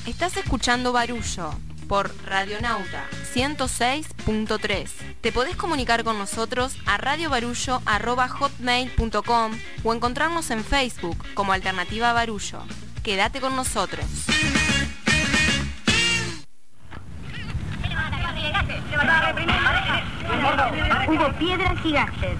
Estás escuchando Barullo por Radionauta 106.3. Te podés comunicar con nosotros a radiobarullo@hotmail.com o encontrarnos en Facebook como Alternativa Barullo. Quédate con nosotros. Hubo piedras y gases.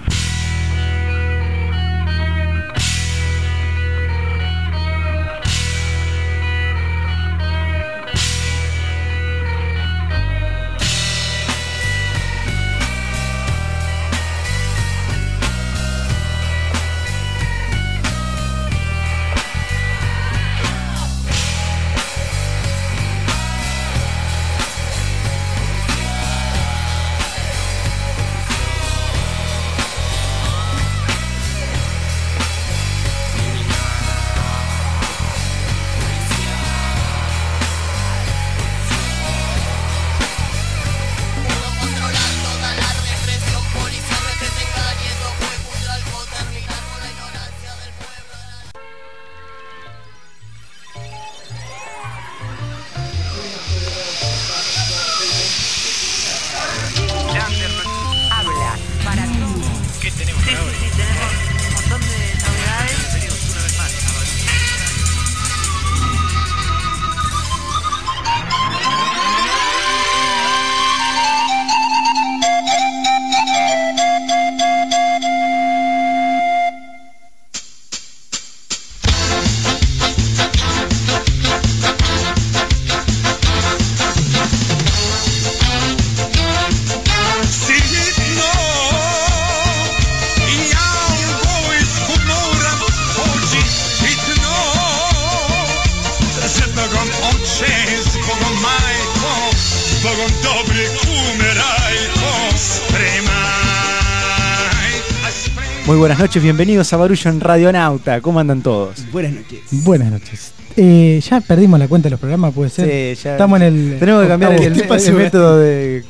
Muy buenas noches, bienvenidos a Barullo en Radionauta. ¿Cómo andan todos? Buenas noches. Buenas noches. Ya perdimos la cuenta de los programas, ¿puede ser? Sí, ya. Estamos en el... Tenemos que cambiar el método de...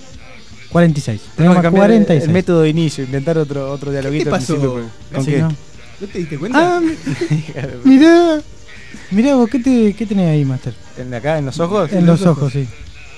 46. Tenemos que cambiar 46. el método de inicio, inventar otro dialoguito. ¿Qué te pasó? ¿Con Así qué? no. ¿No te diste cuenta? Mirá vos, ¿qué tenés ahí, Master? ¿Acá, en los ojos? En los ojos, sí.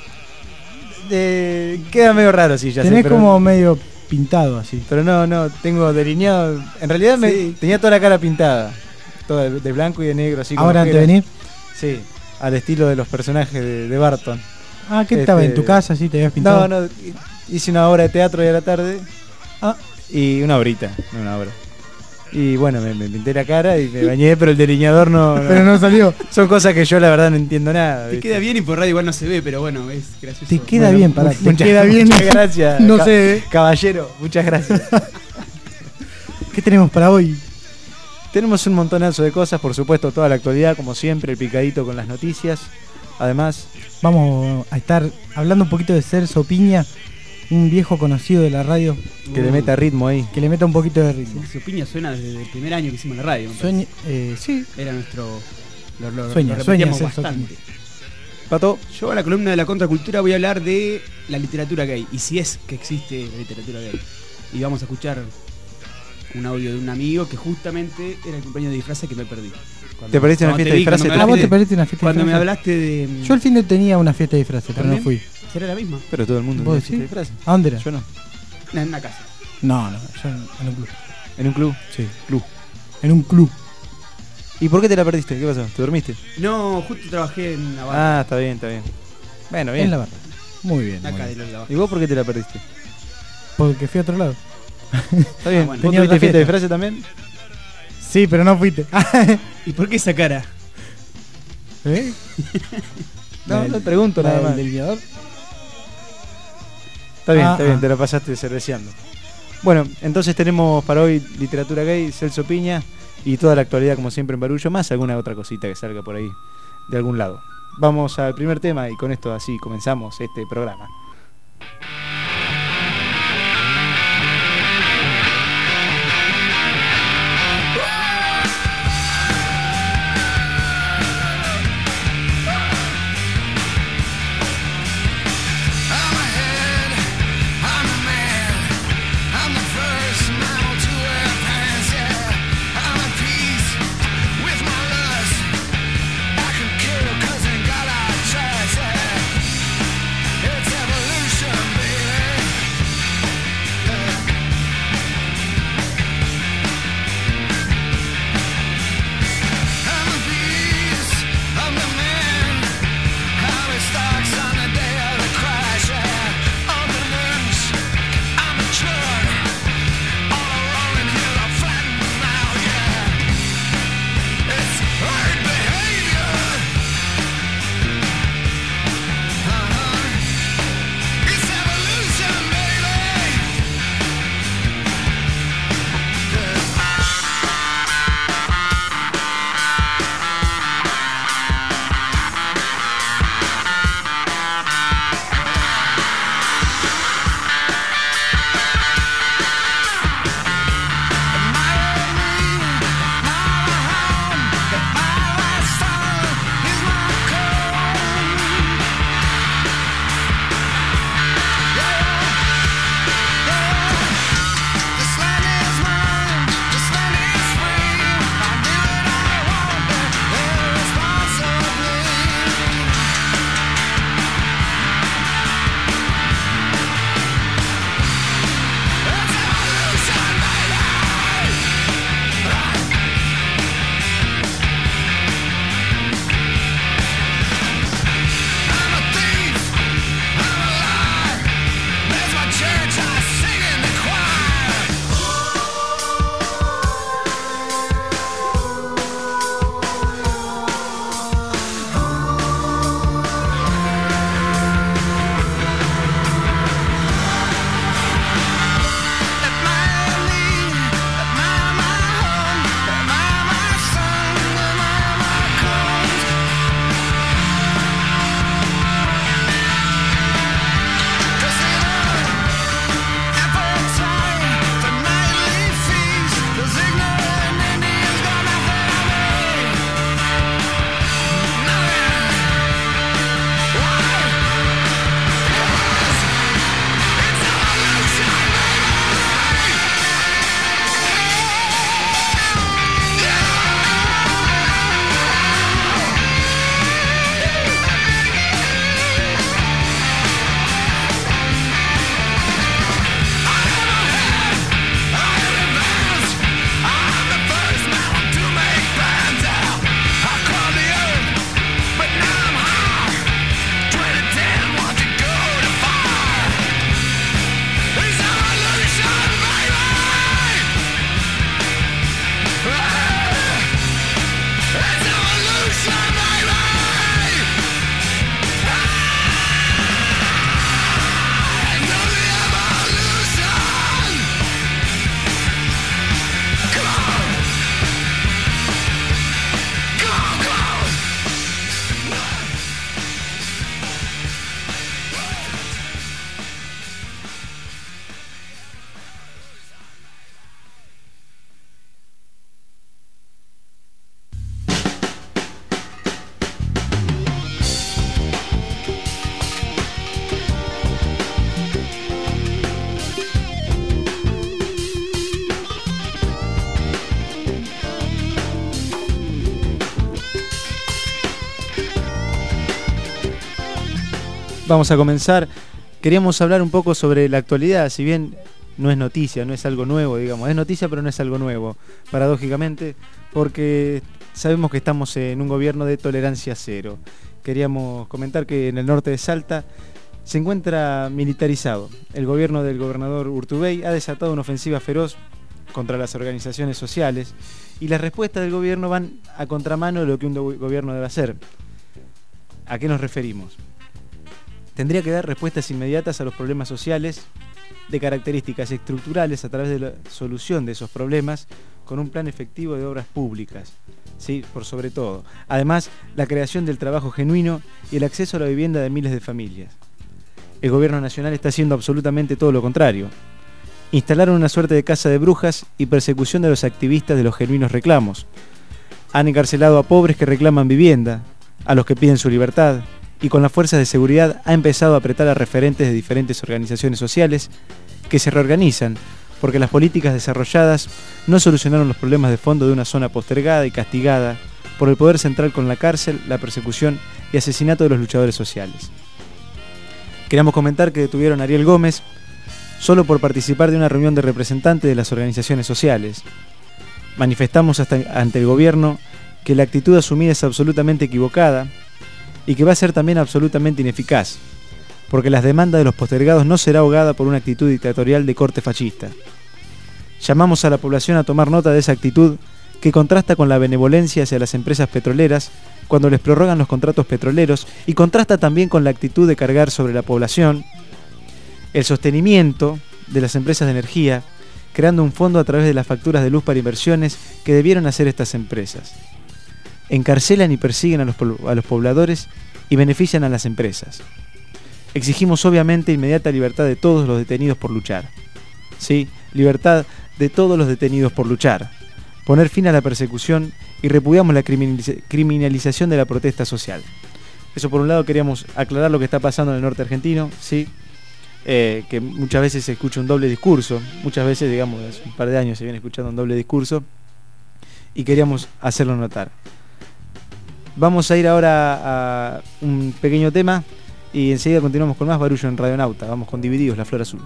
Queda medio raro, sí, ya sé. Tenés pero, como medio pintado así. Pero no, tengo delineado. En realidad tenía toda la cara pintada. Toda de blanco y de negro, así como. ¿Ahora antes de venir? Sí, al estilo de los personajes de Barton. Ah, ¿qué estaba en tu casa? ¿Sí te habías pintado? No, hice una obra de teatro hoy a la tarde. Y una horita, no una hora. Y bueno, me pinté la cara y me bañé, pero el delineador no. Pero no salió. Son cosas que yo la verdad no entiendo nada. Te queda bien y por radio igual no se ve, pero bueno, es gracioso. Te queda bien, pará. Te queda bien. Muchas gracias. No sé. Caballero, muchas gracias. ¿Qué tenemos para hoy? Tenemos un montonazo de cosas, por supuesto, toda la actualidad, como siempre, el picadito con las noticias. Además, vamos a estar hablando un poquito de Celso Piña, un viejo conocido de la radio. Que le meta ritmo ahí. Que le meta un poquito de ritmo. Su piña suena desde el primer año que hicimos la radio. Sí. Era nuestro... Lo sueña repetíamos Celso bastante. Piña. Pato. Yo a la columna de la contracultura voy a hablar de la literatura gay. Y si es que existe la literatura gay. Y vamos a escuchar un audio de un amigo que justamente era el cumpleaños de disfraces que me perdí. ¿Te perdiste una fiesta de disfraces? Vos te perdiste una fiesta de disfraces. Cuando me hablaste de... Yo al fin de tenía una fiesta de disfraces, pero no fui. ¿Será la misma? Pero todo el mundo ¿Vos tiene fiesta de decís? disfraces. ¿A dónde era? Yo no. En una casa. No, yo en un club. ¿En un club? Sí. Club. En un club. ¿Y por qué te la perdiste? ¿Qué pasó? ¿Te dormiste? No, justo trabajé en la barra. Ah, está bien. Bueno, bien. En la barra. Muy bien. Acá muy de bien. la barra. ¿Y vos por qué te la perdiste? Porque fui a otro lado. Está bien. Bueno. ¿Vos Tenía tuviste otra fiesta de fiesta. disfraces también? Sí, pero no fuiste. ¿Y por qué esa cara? ¿Eh? No, no pregunto nada más. ¿El delineador? Está bien, te la pasaste cerveceando. Bueno, entonces tenemos para hoy literatura gay, Celso Piña y toda la actualidad como siempre en Barullo, más alguna otra cosita que salga por ahí de algún lado. Vamos al primer tema y con esto así comenzamos este programa. With my lust, I can kill 'cause I ain't got a Vamos a comenzar. Queríamos hablar un poco sobre la actualidad, si bien no es noticia, no es algo nuevo, digamos. Es noticia, pero no es algo nuevo, paradójicamente, porque sabemos que estamos en un gobierno de tolerancia cero. Queríamos comentar que en el norte de Salta se encuentra militarizado. El gobierno del gobernador Urtubey ha desatado una ofensiva feroz contra las organizaciones sociales y las respuestas del gobierno van a contramano de lo que un gobierno debe hacer. ¿A qué nos referimos? Tendría que dar respuestas inmediatas a los problemas sociales de características estructurales a través de la solución de esos problemas con un plan efectivo de obras públicas, ¿sí? Por sobre todo. Además, la creación del trabajo genuino y el acceso a la vivienda de miles de familias. El gobierno nacional está haciendo absolutamente todo lo contrario. Instalaron una suerte de casa de brujas y persecución de los activistas de los genuinos reclamos. Han encarcelado a pobres que reclaman vivienda, a los que piden su libertad, y con las fuerzas de seguridad ha empezado a apretar a referentes de diferentes organizaciones sociales que se reorganizan porque las políticas desarrolladas no solucionaron los problemas de fondo de una zona postergada y castigada por el poder central con la cárcel, la persecución y asesinato de los luchadores sociales. Queríamos comentar que detuvieron a Ariel Gómez solo por participar de una reunión de representantes de las organizaciones sociales. Manifestamos ante el gobierno que la actitud asumida es absolutamente equivocada y que va a ser también absolutamente ineficaz, porque las demandas de los postergados no será ahogada por una actitud dictatorial de corte fascista. Llamamos a la población a tomar nota de esa actitud que contrasta con la benevolencia hacia las empresas petroleras cuando les prorrogan los contratos petroleros y contrasta también con la actitud de cargar sobre la población el sostenimiento de las empresas de energía, creando un fondo a través de las facturas de luz para inversiones que debieron hacer estas empresas. Encarcelan y persiguen a los pobladores y benefician a las empresas. Exigimos obviamente inmediata libertad de todos los detenidos por luchar. Sí, libertad de todos los detenidos por luchar. Poner fin a la persecución y repudiamos la criminalización de la protesta social. Eso por un lado queríamos aclarar lo que está pasando en el norte argentino, sí, que muchas veces se escucha un doble discurso, muchas veces, digamos, hace un par de años se viene escuchando un doble discurso y queríamos hacerlo notar. Vamos a ir ahora a un pequeño tema y enseguida continuamos con más Barullo en Radionauta. Vamos con Divididos, La Flor Azul.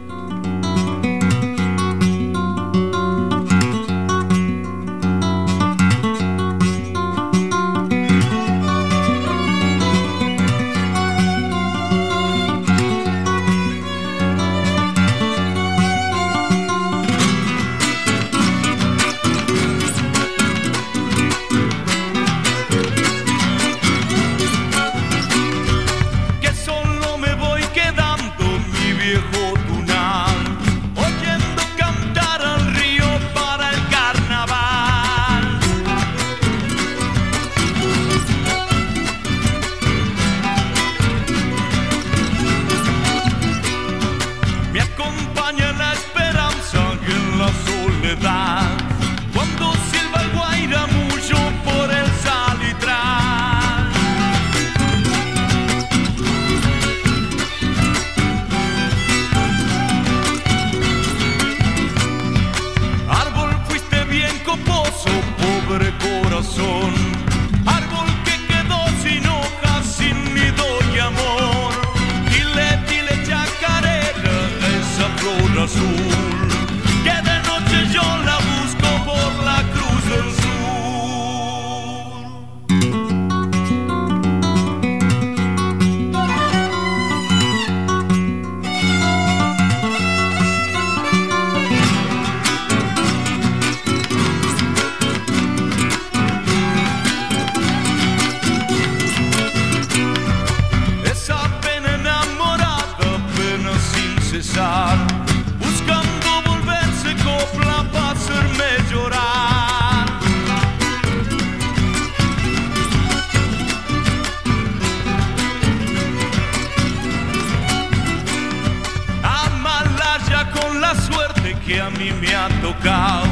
Que a mí me ha tocado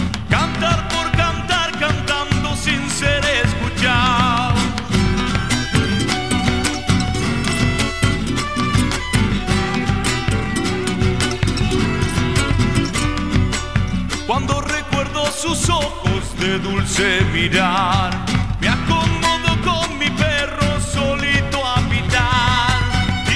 cantar por cantar, cantando sin ser escuchado. Cuando recuerdo sus ojos de dulce mirar, me acomodo con mi perro solito a pitar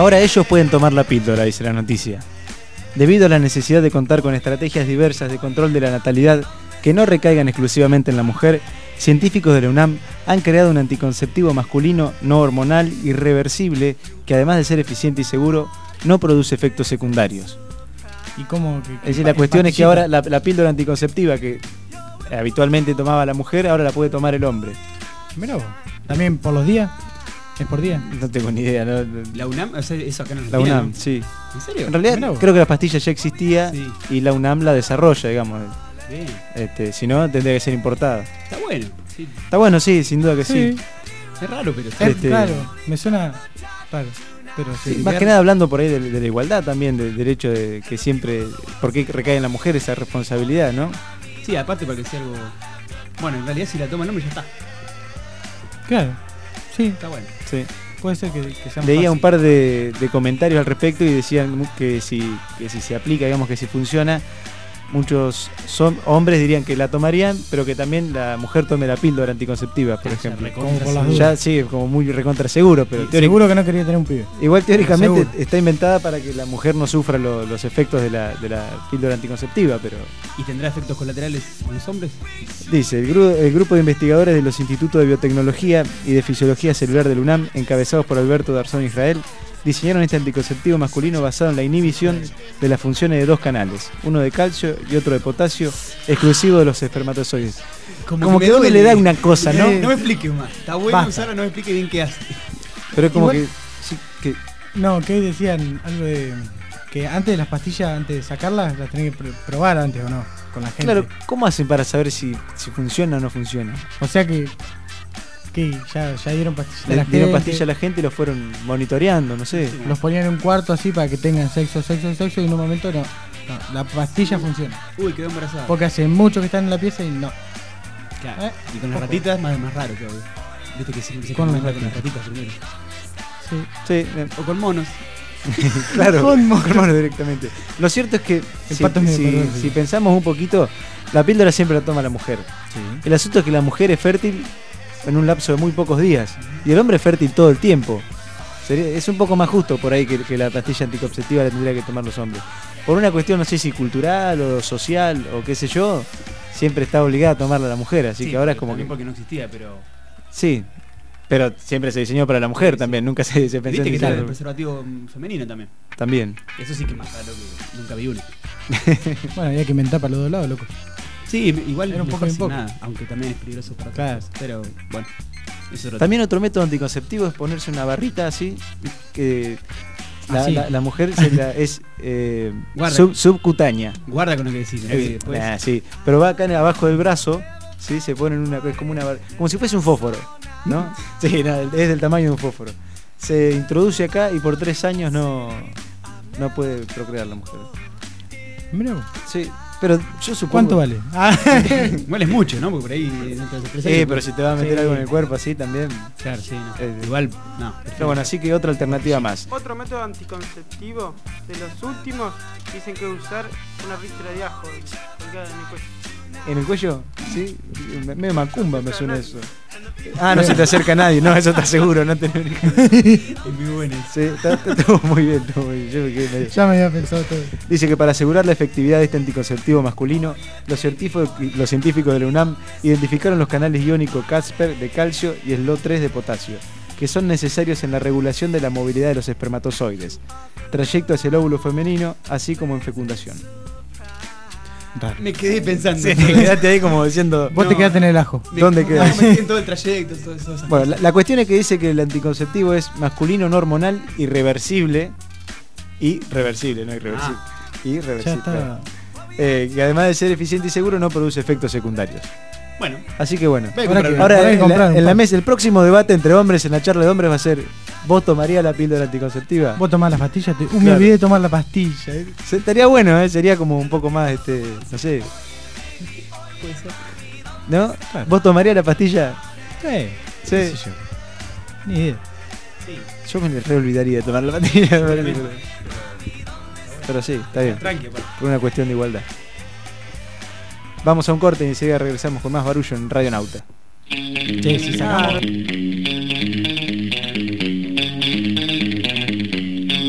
Ahora ellos pueden tomar la píldora, dice la noticia. Debido a la necesidad de contar con estrategias diversas de control de la natalidad que no recaigan exclusivamente en la mujer, científicos de la UNAM han creado un anticonceptivo masculino no hormonal y reversible que, además de ser eficiente y seguro, no produce efectos secundarios. ¿Y cómo? Es decir, la cuestión es que ahora la píldora anticonceptiva que habitualmente tomaba la mujer, ahora la puede tomar el hombre. Mirá vos. ¿También por los días? ¿Es por día? No tengo ni idea. ¿No? La UNAM, o sea, eso acá no La tiene, UNAM, ¿no? sí. ¿En serio? En realidad Mirá vos. creo que la pastilla ya existía Sí. y la UNAM la desarrolla, digamos. Bien. Si no, tendría que ser importada. Está bueno. Sí. Está bueno, sí, sin duda que sí. Es raro, pero está Es Este- raro, me suena raro. Pero sí. Más que nada hablando por ahí de la igualdad también, del derecho de que siempre, ¿por qué recae en la mujer esa responsabilidad, no? Sí, aparte para que sea algo. Bueno, en realidad si la toma el hombre ya está. Claro, sí, Está bueno. Sí. puede ser que sea Leía fácil. un par de comentarios al respecto y decían que si se aplica, digamos que si funciona, muchos hombres dirían que la tomarían, pero que también la mujer tome la píldora anticonceptiva, por ejemplo. Como por las Ya dudas. sí, como muy recontra seguro, pero Seguro que no quería tener un pibe. igual teóricamente Seguro. está inventada para que la mujer no sufra los efectos de la píldora anticonceptiva, pero ¿Y tendrá efectos colaterales en los hombres? dice, el grupo de investigadores de los Institutos de Biotecnología y de Fisiología Celular del UNAM, encabezados por Alberto Darzón Israel, diseñaron este anticonceptivo masculino basado en la inhibición de las funciones de dos canales, uno de calcio y otro de potasio, exclusivo de los espermatozoides. Como que me uno duele. le da una cosa, ¿no? No me explique más. Está bueno Basta. usarla, no me explique bien qué hace. Pero es como Igual- que, sí, que No, que hoy decían algo de que antes de las pastillas, antes de sacarlas, las tenés que probar antes o no, con la gente. claro, ¿cómo hacen para saber si funciona o no funciona? O sea que ya dieron pastillas. a Le la dieron gente, pastilla a la gente y lo fueron monitoreando, no sé. los ponían en un cuarto así para que tengan sexo y en un momento no, la pastilla funciona. Uy, quedó embarazada. Porque hace mucho que están en la pieza y no. Claro. ¿Eh? Y con las ratitas más raro todavía. Viste que siempre se Con las experimenta con las ratitas primero. Sí. Sí, O con monos. claro, Con mono. con mono directamente. Lo cierto es que El pato es medio perverso. si pensamos un poquito, la píldora siempre la toma la mujer. El asunto es que la mujer es fértil en un lapso de muy pocos días y el hombre es fértil todo el tiempo. Es un poco más justo por ahí que la pastilla anticonceptiva la tendría que tomar los hombres. Por una cuestión, no sé si cultural o social o qué sé yo, siempre está obligada a tomarla la mujer, así que ahora es como que... porque no existía, pero... Sí, pero siempre se diseñó para la mujer también, nunca se pensó Viste en que está el diseñar- preservativo femenino también. también. Eso sí que es más raro que nunca vi uno. Bueno, había que inventar para los dos lados, loco. Sí, igual Era un poco mejor y sin poco. nada, aunque también es peligroso para Claro. todos. Pero bueno, eso es otro También otro método anticonceptivo es ponerse una barrita así, que Así. la mujer es Guarda. subcutánea. Guarda con lo que decís, ¿no? Que después... Sí, pero va acá abajo del brazo, ¿sí? Se pone es como como si fuese un fósforo, ¿no? Sí, no, es del tamaño de un fósforo. Se introduce acá y por 3 años no puede procrear la mujer. Mirá vos. Sí, pero yo supongo... ¿Cuánto vale? Ah, Igual es mucho, ¿no? Porque por ahí... dentro de 3 años, pero si te va a meter Sí. algo en el cuerpo así también. Claro, sí, no. Eh, Igual, no. Pero bueno, así que otra alternativa más. Otro método anticonceptivo de los últimos dicen que usar una víscera de ajo colgada en el cuello. ¿En el cuello? Sí, medio macumba me suena eso. Ah, no se te acerca nadie, no, eso está seguro, no tenés ni... Es muy bueno. Sí, estuvo muy bien, estuvo muy bien. Yo me quedé medio- ya me había pensado todo. Dice que para asegurar la efectividad de este anticonceptivo masculino, los científicos de la UNAM identificaron los canales iónicos Casper de calcio y SLO3 de potasio, que son necesarios en la regulación de la movilidad de los espermatozoides, trayecto hacia el óvulo femenino, así como en fecundación. Me quedé pensando. Sí, te quedaste ahí como diciendo... Vos te No. quedaste en el ajo. ¿Dónde queda? Me metí en todo el trayecto, todo eso. Bueno, la cuestión es que dice que el anticonceptivo es masculino, no hormonal, irreversible. Irreversible, no irreversible. Ya Irreversible. está. claro. Que además de ser eficiente y seguro, no produce efectos secundarios. Bueno, Así que bueno. Ve a Ahora comprar que- una. Ahora Habrá que comprar un en la par. mesa, el próximo debate entre hombres en la charla de hombres va a ser: ¿vos tomarías la píldora anticonceptiva? Vos tomás las pastillas. Me Claro. olvidé de tomar la pastilla. Estaría bueno, sería como un poco más, no sé. Puede ser. ¿No? Claro. ¿Vos tomarías la pastilla? Sí. Sí. qué sé yo. Ni idea. Yo me re olvidaría de tomar la pastilla. me parece, pero sí, está bien. Tranqui, aparte. Por una cuestión de igualdad. Vamos a un corte y enseguida regresamos con más barullo en Radio Nauta. Sí, sí, sacamos.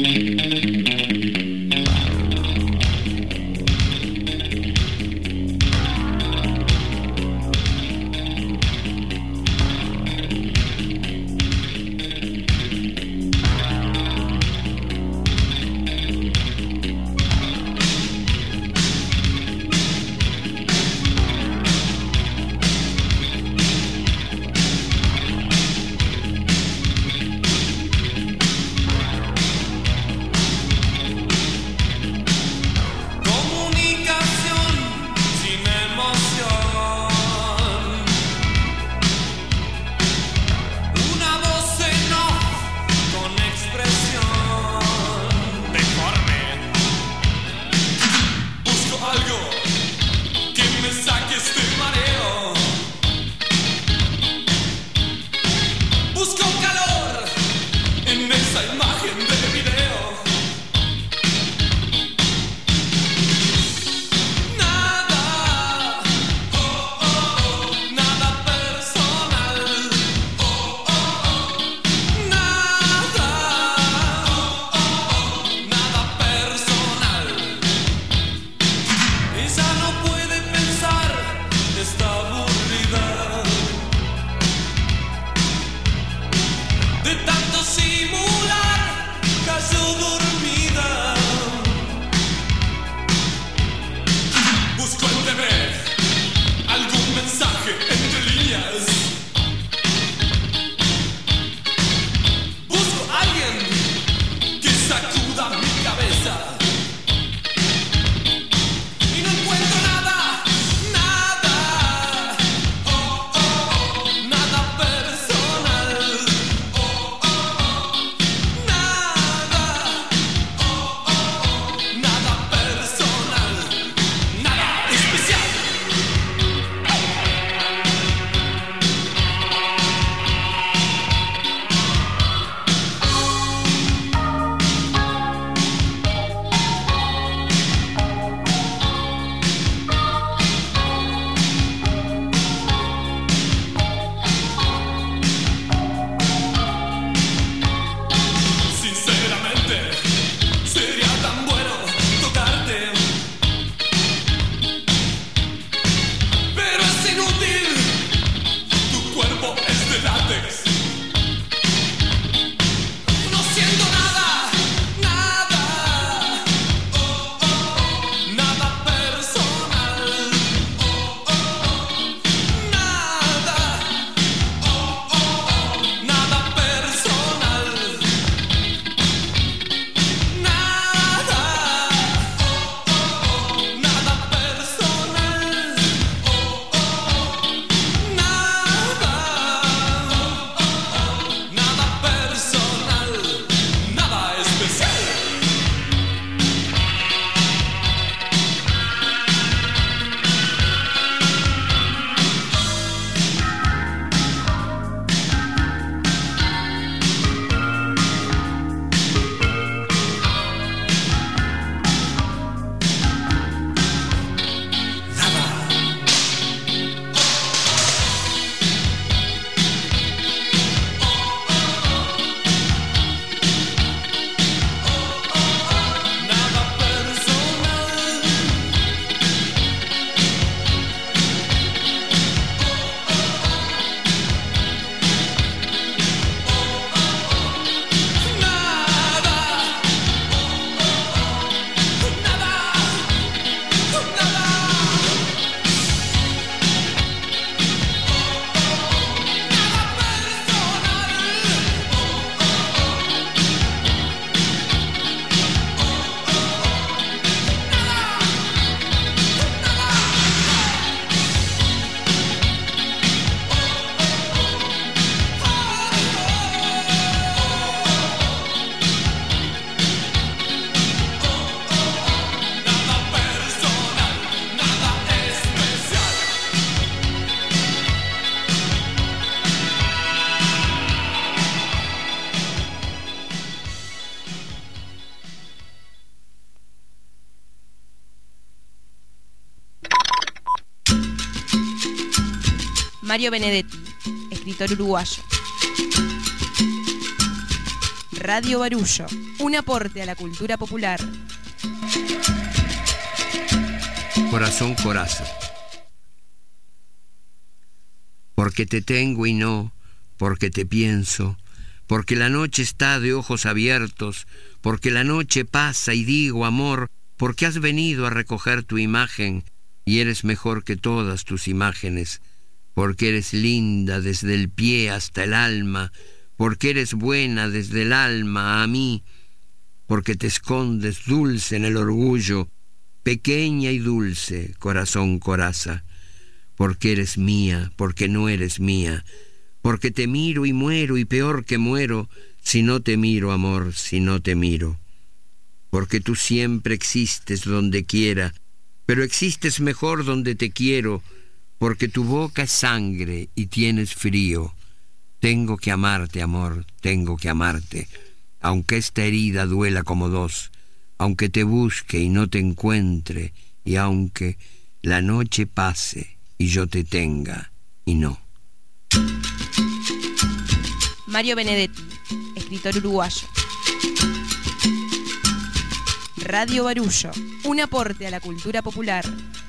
Mario Benedetti, escritor uruguayo. Radio Barullo, un aporte a la cultura popular. Corazón Coraza. Porque te tengo y no, porque te pienso, porque la noche está de ojos abiertos, porque la noche pasa y digo amor, porque has venido a recoger tu imagen y eres mejor que todas tus imágenes, porque eres linda desde el pie hasta el alma, porque eres buena desde el alma a mí, porque te escondes dulce en el orgullo, pequeña y dulce, corazón coraza, porque eres mía, porque no eres mía, porque te miro y muero y peor que muero, si no te miro, amor, si no te miro, porque tú siempre existes donde quiera, pero existes mejor donde te quiero, porque tu boca es sangre y tienes frío. Tengo que amarte, amor, tengo que amarte, aunque esta herida duela como dos, aunque te busque y no te encuentre, y aunque la noche pase y yo te tenga y no. Mario Benedetti, escritor uruguayo. Radio Barullo, un aporte a la cultura popular.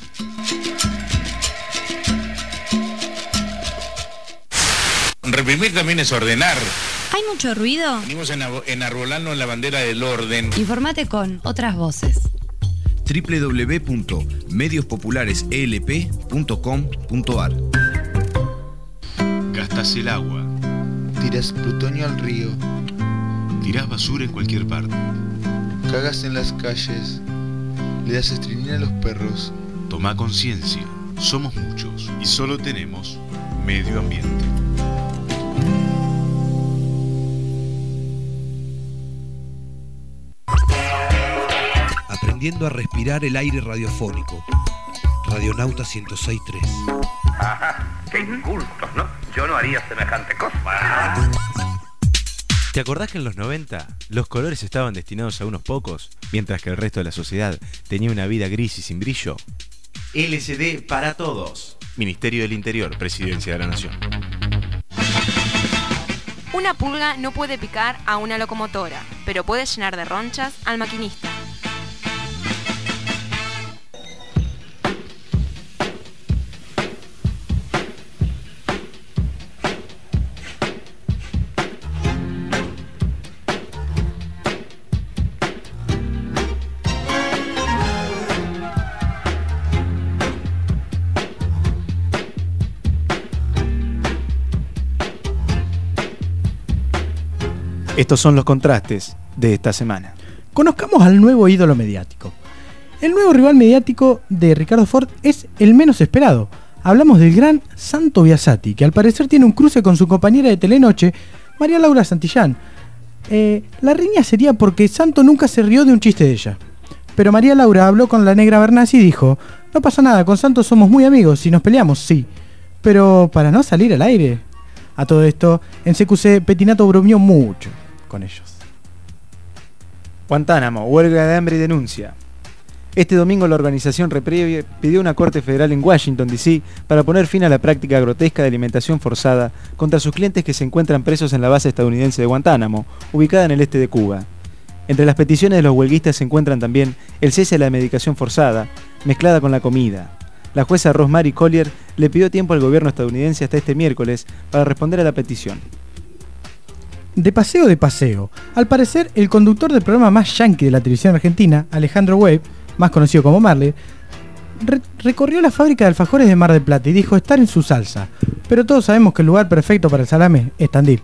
Reprimir también es ordenar. ¿Hay mucho ruido? Venimos enarbolando la bandera del orden. Informate con otras voces. www.mediosPopularesELP.com.ar. Gastas el agua. Tiras plutonio al río. Tirás basura en cualquier parte. Cagas en las calles. Le das estrinina a los perros. Toma conciencia. Somos muchos y solo tenemos medio ambiente. Aprendiendo a respirar el aire radiofónico. Radionauta 106.3. Ajá, qué incultos, ¿no? Yo no haría semejante cosa. ¿Te acordás que en los 90 los colores estaban destinados a unos pocos, mientras que el resto de la sociedad tenía una vida gris y sin brillo? LCD para todos. Ministerio del Interior, Presidencia de la Nación. Una pulga no puede picar a una locomotora, pero puede llenar de ronchas al maquinista. Estos son los contrastes de esta semana. Conozcamos al nuevo ídolo mediático. El nuevo rival mediático de Ricardo Ford es el menos esperado. Hablamos del gran Santo Biasati, que al parecer tiene un cruce con su compañera de Telenoche, María Laura Santillán. La riña sería porque Santo nunca se rió de un chiste de ella. Pero María Laura habló con la negra Bernasi y dijo: no pasa nada, con Santo somos muy amigos, si nos peleamos, sí. Pero para no salir al aire. A todo esto, en CQC Petinato bromeó mucho con ellos. Guantánamo, huelga de hambre y denuncia. Este domingo la organización Reprieve pidió una corte federal en Washington, D.C. para poner fin a la práctica grotesca de alimentación forzada contra sus clientes que se encuentran presos en la base estadounidense de Guantánamo, ubicada en el este de Cuba. Entre las peticiones de los huelguistas se encuentran también el cese de la medicación forzada, mezclada con la comida. La jueza Rosemary Collier le pidió tiempo al gobierno estadounidense hasta este miércoles para responder a la petición. De paseo. Al parecer, el conductor del programa más yankee de la televisión argentina, Alejandro Webb, más conocido como Marley, recorrió la fábrica de alfajores de Mar del Plata y dijo estar en su salsa. Pero todos sabemos que el lugar perfecto para el salame es Tandil.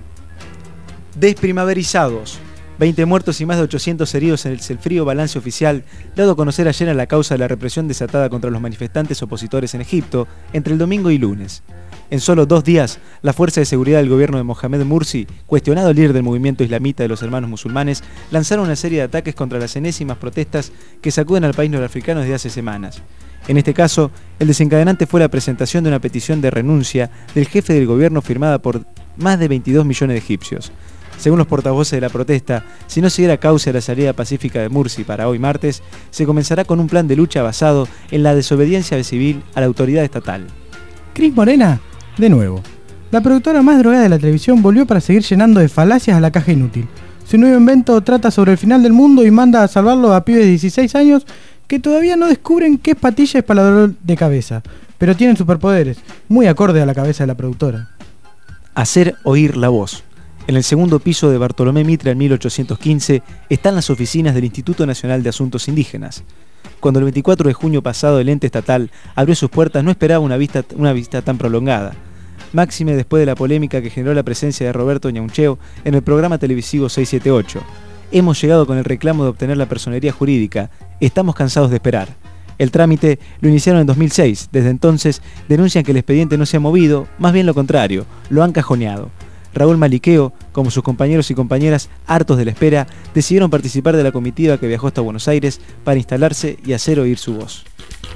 Desprimaverizados. 20 muertos y más de 800 heridos es el frío balance oficial dado a conocer ayer a la causa de la represión desatada contra los manifestantes opositores en Egipto entre el domingo y lunes. En solo 2 días, la fuerza de seguridad del gobierno de Mohamed Mursi, cuestionado líder del movimiento islamita de los hermanos musulmanes, lanzaron una serie de ataques contra las enésimas protestas que sacuden al país norafricano desde hace semanas. En este caso, el desencadenante fue la presentación de una petición de renuncia del jefe del gobierno firmada por más de 22 millones de egipcios. Según los portavoces de la protesta, si no se diera cauce a la salida pacífica de Mursi para hoy martes, se comenzará con un plan de lucha basado en la desobediencia civil a la autoridad estatal. Cris Morena de nuevo. La productora más drogada de la televisión volvió para seguir llenando de falacias a la caja inútil. Su nuevo invento trata sobre el final del mundo y manda a salvarlo a pibes de 16 años que todavía no descubren qué es patillas para dolor de cabeza, pero tienen superpoderes, muy acorde a la cabeza de la productora. Hacer oír la voz. En el segundo piso de Bartolomé Mitre en 1815 están las oficinas del Instituto Nacional de Asuntos Indígenas. Cuando el 24 de junio pasado el ente estatal abrió sus puertas no esperaba una visita tan prolongada. Máxime después de la polémica que generó la presencia de Roberto Ñaucheo en el programa televisivo 678. Hemos llegado con el reclamo de obtener la personería jurídica. Estamos cansados de esperar. El trámite lo iniciaron en 2006. Desde entonces denuncian que el expediente no se ha movido, más bien lo contrario, lo han cajoneado. Raúl Maliqueo, como sus compañeros y compañeras, hartos de la espera, decidieron participar de la comitiva que viajó hasta Buenos Aires para instalarse y hacer oír su voz.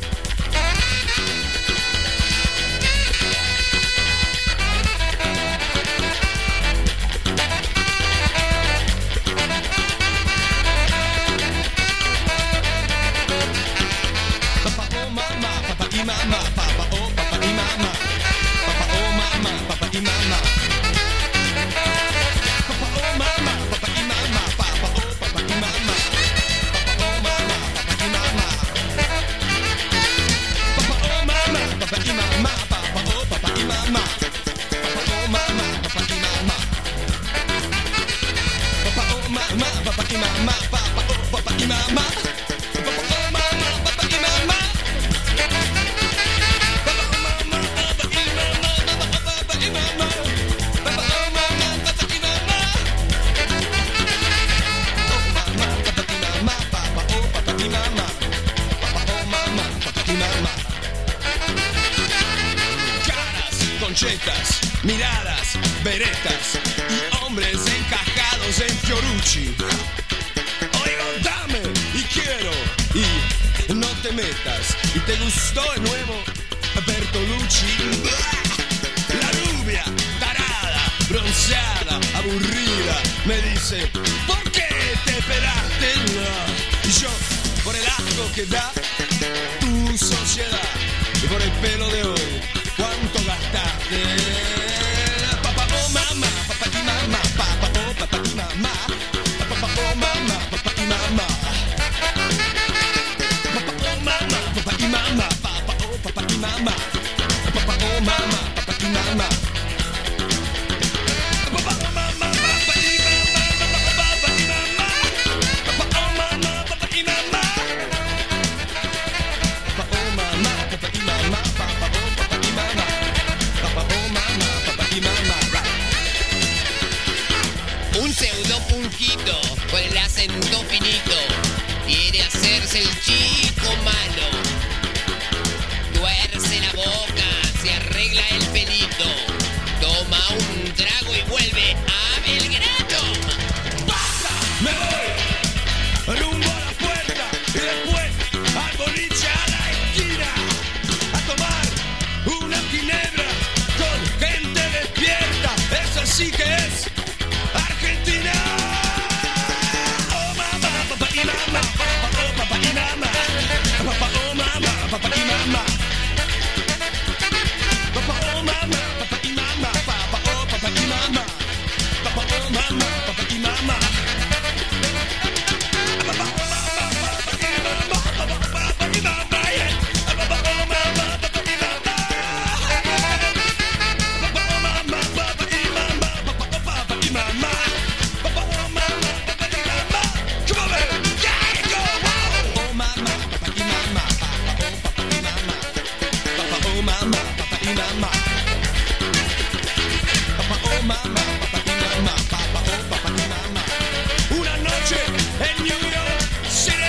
conchetas, miradas, veretas y hombres encajados en Fiorucci. Oigo, dame y quiero y no te metas. ¿Y te gustó de nuevo Bertolucci? La rubia, tarada, bronceada, aburrida, me dice, ¿por qué te esperaste? Y yo, por el asco que da tu sociedad y por el pelo de hoy, ¿cuánto gastaste? Papá, oh mamá, papá y mamá, papá, oh papá y mamá, papá, oh mamá, papá y mamá, papá, oh mamá, papá y mamá, papá, oh papá y mamá, papá, oh mamá, papá y mamá. Un pseudo punquito con el acento finito quiere hacerse el chico malo. Tuerce la boca, se arregla el pelito, toma un trago y vuelve a Belgrano. ¡Basta! ¡Me voy! Rumbo a la puerta y después al boliche a la esquina a tomar una ginebra con gente despierta. Eso sí que es Argentina. Oh mamá, papá y mamá, papá, oh papá y mamá, papá, oh mamá, papá y mamá, papá, oh mamá, papá y mamá, papá, oh papá y mamá, papá, oh mamá, papá y mamá. Una noche en New York City.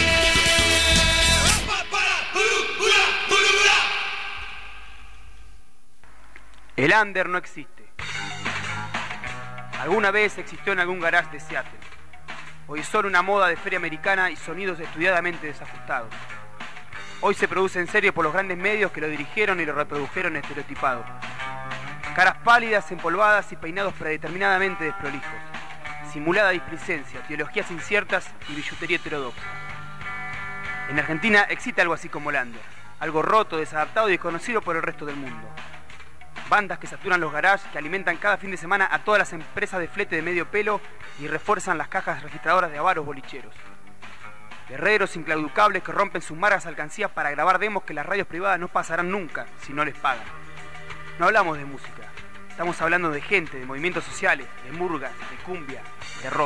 El under no existe. Alguna vez existió en algún garage de Seattle. Hoy es solo una moda de feria americana y sonidos estudiadamente desajustados. Hoy se produce en serio por los grandes medios que lo dirigieron y lo reprodujeron estereotipado. Caras pálidas, empolvadas y peinados predeterminadamente desprolijos. Simulada displicencia, teologías inciertas y billutería heterodoxa. En Argentina existe algo así como el under. Algo roto, desadaptado y desconocido por el resto del mundo. Bandas que saturan los garages, que alimentan cada fin de semana a todas las empresas de flete de medio pelo y refuerzan las cajas registradoras de avaros bolicheros. Guerreros inclaudicables que rompen sus marcas alcancías para grabar demos que las radios privadas no pasarán nunca si no les pagan. No hablamos de música, estamos hablando de gente, de movimientos sociales, de murgas, de cumbia, de rock.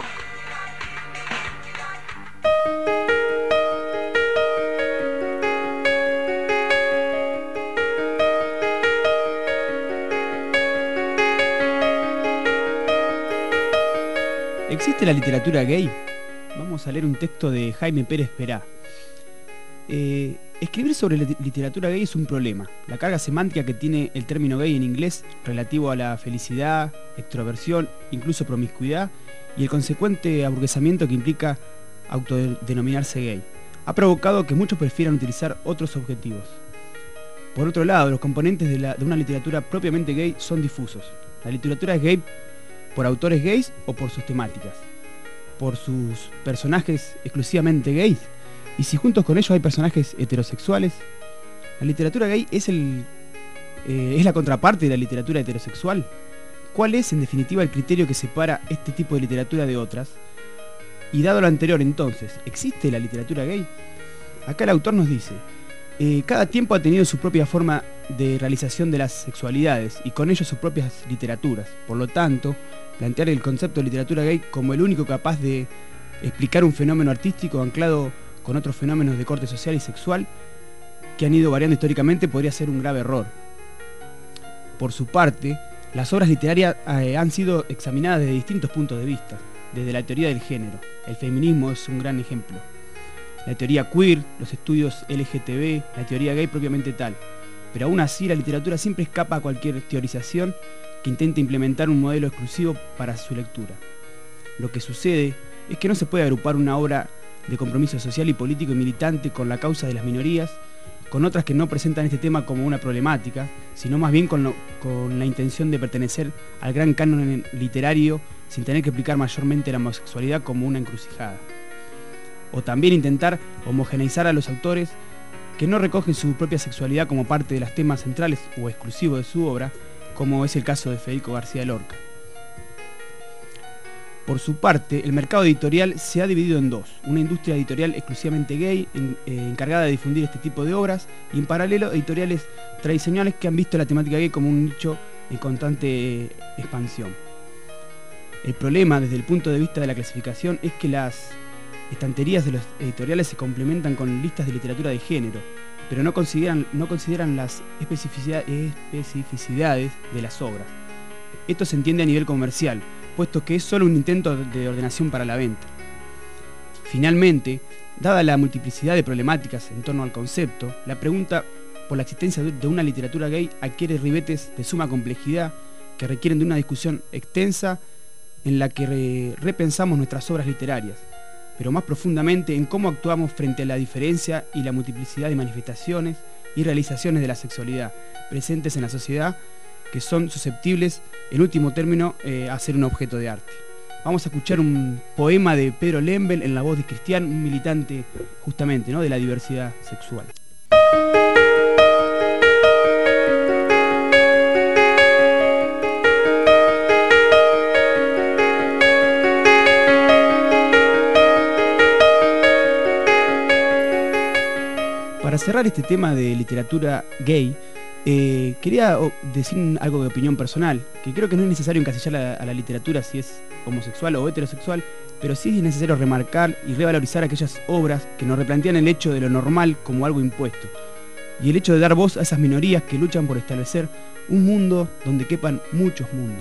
¿Existe la literatura gay? Vamos a leer un texto de Jaime Pérez Perá. Escribir sobre literatura gay es un problema. La carga semántica que tiene el término gay en inglés, relativo a la felicidad, extroversión, incluso promiscuidad, y el consecuente aburguesamiento que implica autodenominarse gay, ha provocado que muchos prefieran utilizar otros objetivos. Por otro lado, los componentes de una literatura propiamente gay son difusos. La literatura es gay por autores gays o por sus temáticas, por sus personajes exclusivamente gays, y si juntos con ellos hay personajes heterosexuales. La literatura gay es la contraparte de la literatura heterosexual. ¿Cuál es, en definitiva, el criterio que separa este tipo de literatura de otras? Y dado lo anterior, entonces, ¿existe la literatura gay? Acá el autor nos dice: cada tiempo ha tenido su propia forma de realización de las sexualidades y con ello sus propias literaturas. Por lo tanto, plantear el concepto de literatura gay como el único capaz de explicar un fenómeno artístico anclado con otros fenómenos de corte social y sexual que han ido variando históricamente podría ser un grave error. Por su parte, las obras literarias han sido examinadas desde distintos puntos de vista, desde la teoría del género. El feminismo es un gran ejemplo. La teoría queer, los estudios LGTB, la teoría gay propiamente tal. Pero aún así, la literatura siempre escapa a cualquier teorización que intente implementar un modelo exclusivo para su lectura. Lo que sucede es que no se puede agrupar una obra de compromiso social y político y militante con la causa de las minorías, con otras que no presentan este tema como una problemática, sino más bien con la intención de pertenecer al gran canon literario sin tener que explicar mayormente la homosexualidad como una encrucijada. O también intentar homogeneizar a los autores que no recogen su propia sexualidad como parte de los temas centrales o exclusivos de su obra, como es el caso de Federico García Lorca. Por su parte, el mercado editorial se ha dividido en dos: una industria editorial exclusivamente gay, encargada de difundir este tipo de obras, y en paralelo editoriales tradicionales que han visto la temática gay como un nicho en constante expansión. El problema desde el punto de vista de la clasificación es que las estanterías de los editoriales se complementan con listas de literatura de género, pero no consideran las especificidades de las obras. Esto se entiende a nivel comercial, puesto que es solo un intento de ordenación para la venta. Finalmente, dada la multiplicidad de problemáticas en torno al concepto, la pregunta por la existencia de una literatura gay adquiere ribetes de suma complejidad que requieren de una discusión extensa en la que repensamos nuestras obras literarias, pero más profundamente en cómo actuamos frente a la diferencia y la multiplicidad de manifestaciones y realizaciones de la sexualidad presentes en la sociedad, que son susceptibles, en último término, a ser un objeto de arte. Vamos a escuchar un poema de Pedro Lemebel en la voz de Cristian, un militante justamente, ¿no?, de la diversidad sexual. Para cerrar este tema de literatura gay, quería decir algo de opinión personal, que creo que no es necesario encasillar a la literatura si es homosexual o heterosexual, pero sí es necesario remarcar y revalorizar aquellas obras que nos replantean el hecho de lo normal como algo impuesto, y el hecho de dar voz a esas minorías que luchan por establecer un mundo donde quepan muchos mundos.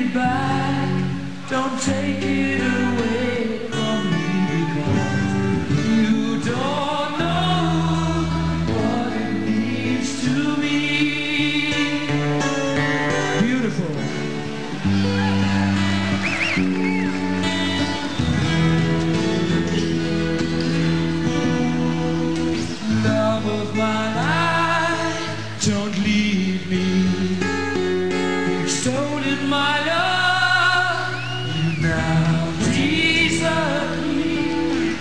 back. Don't take it away from me, because you don't know what it means to me. Beautiful. Love of my life, don't leave me. You've stolen my love, you now desert me.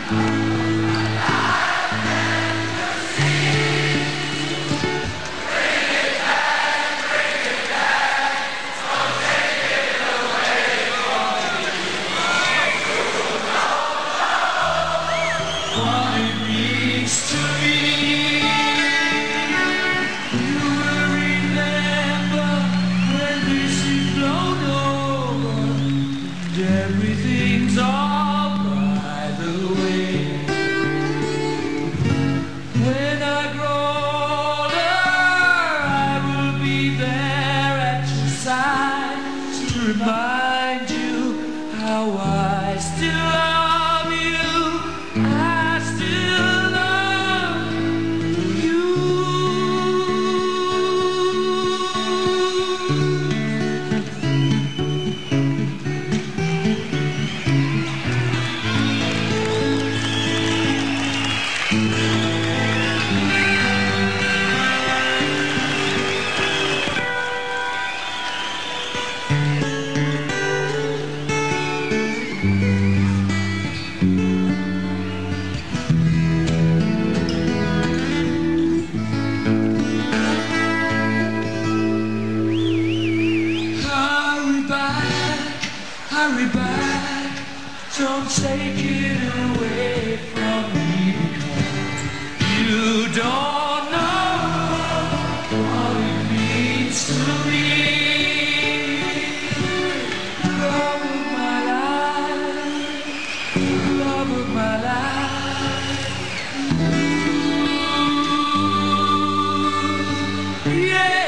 What it means to me. You will remember when this is blown over and everything's all by the way. When I grow older, I will be there at your side to remind you how I still love you. I still love you. Hurry back, don't take it away from me, because you don't know what it means to me. Love of my life, love of my life. Yeah.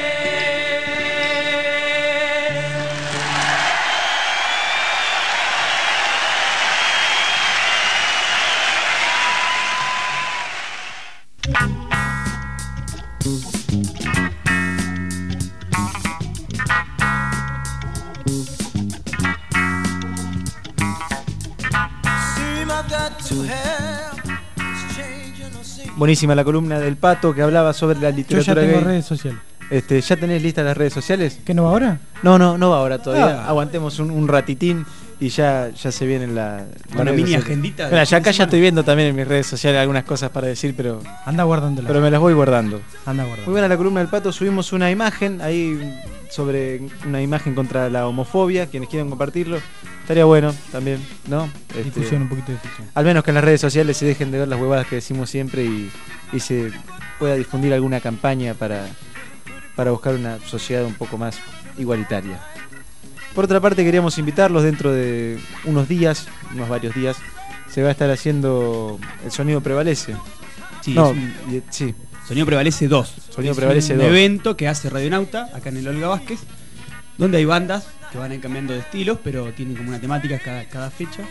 Buenísima la columna del Pato que hablaba sobre la Yo literatura ya tengo gay. redes sociales. ¿Ya tenés listas las redes sociales? ¿Qué no va ahora? No va ahora todavía. Ah. Aguantemos un ratitín y ya se vienen la Una mini agendita. Mira, ya acá ya estoy viendo también en mis redes sociales algunas cosas para decir, pero Anda guardándolas. pero me las voy guardando. Anda guardando. Muy buena la columna del Pato. Subimos una imagen ahí sobre una imagen contra la homofobia. Quienes quieran compartirlo, estaría bueno también, ¿no? Difusión, un poquito de difusión. Al menos que en las redes sociales se dejen de ver las huevadas que decimos siempre y se pueda difundir alguna campaña para buscar una sociedad un poco más igualitaria. Por otra parte, queríamos invitarlos dentro de unos varios días, se va a estar haciendo El Sonido Prevalece. Sí, no, es sí. Sonido Prevalece 2. Sonido es Prevalece un 2. evento que hace Radionauta, acá en el Olga Vázquez, donde hay bandas que van a ir cambiando de estilos, pero tienen como una temática cada fecha.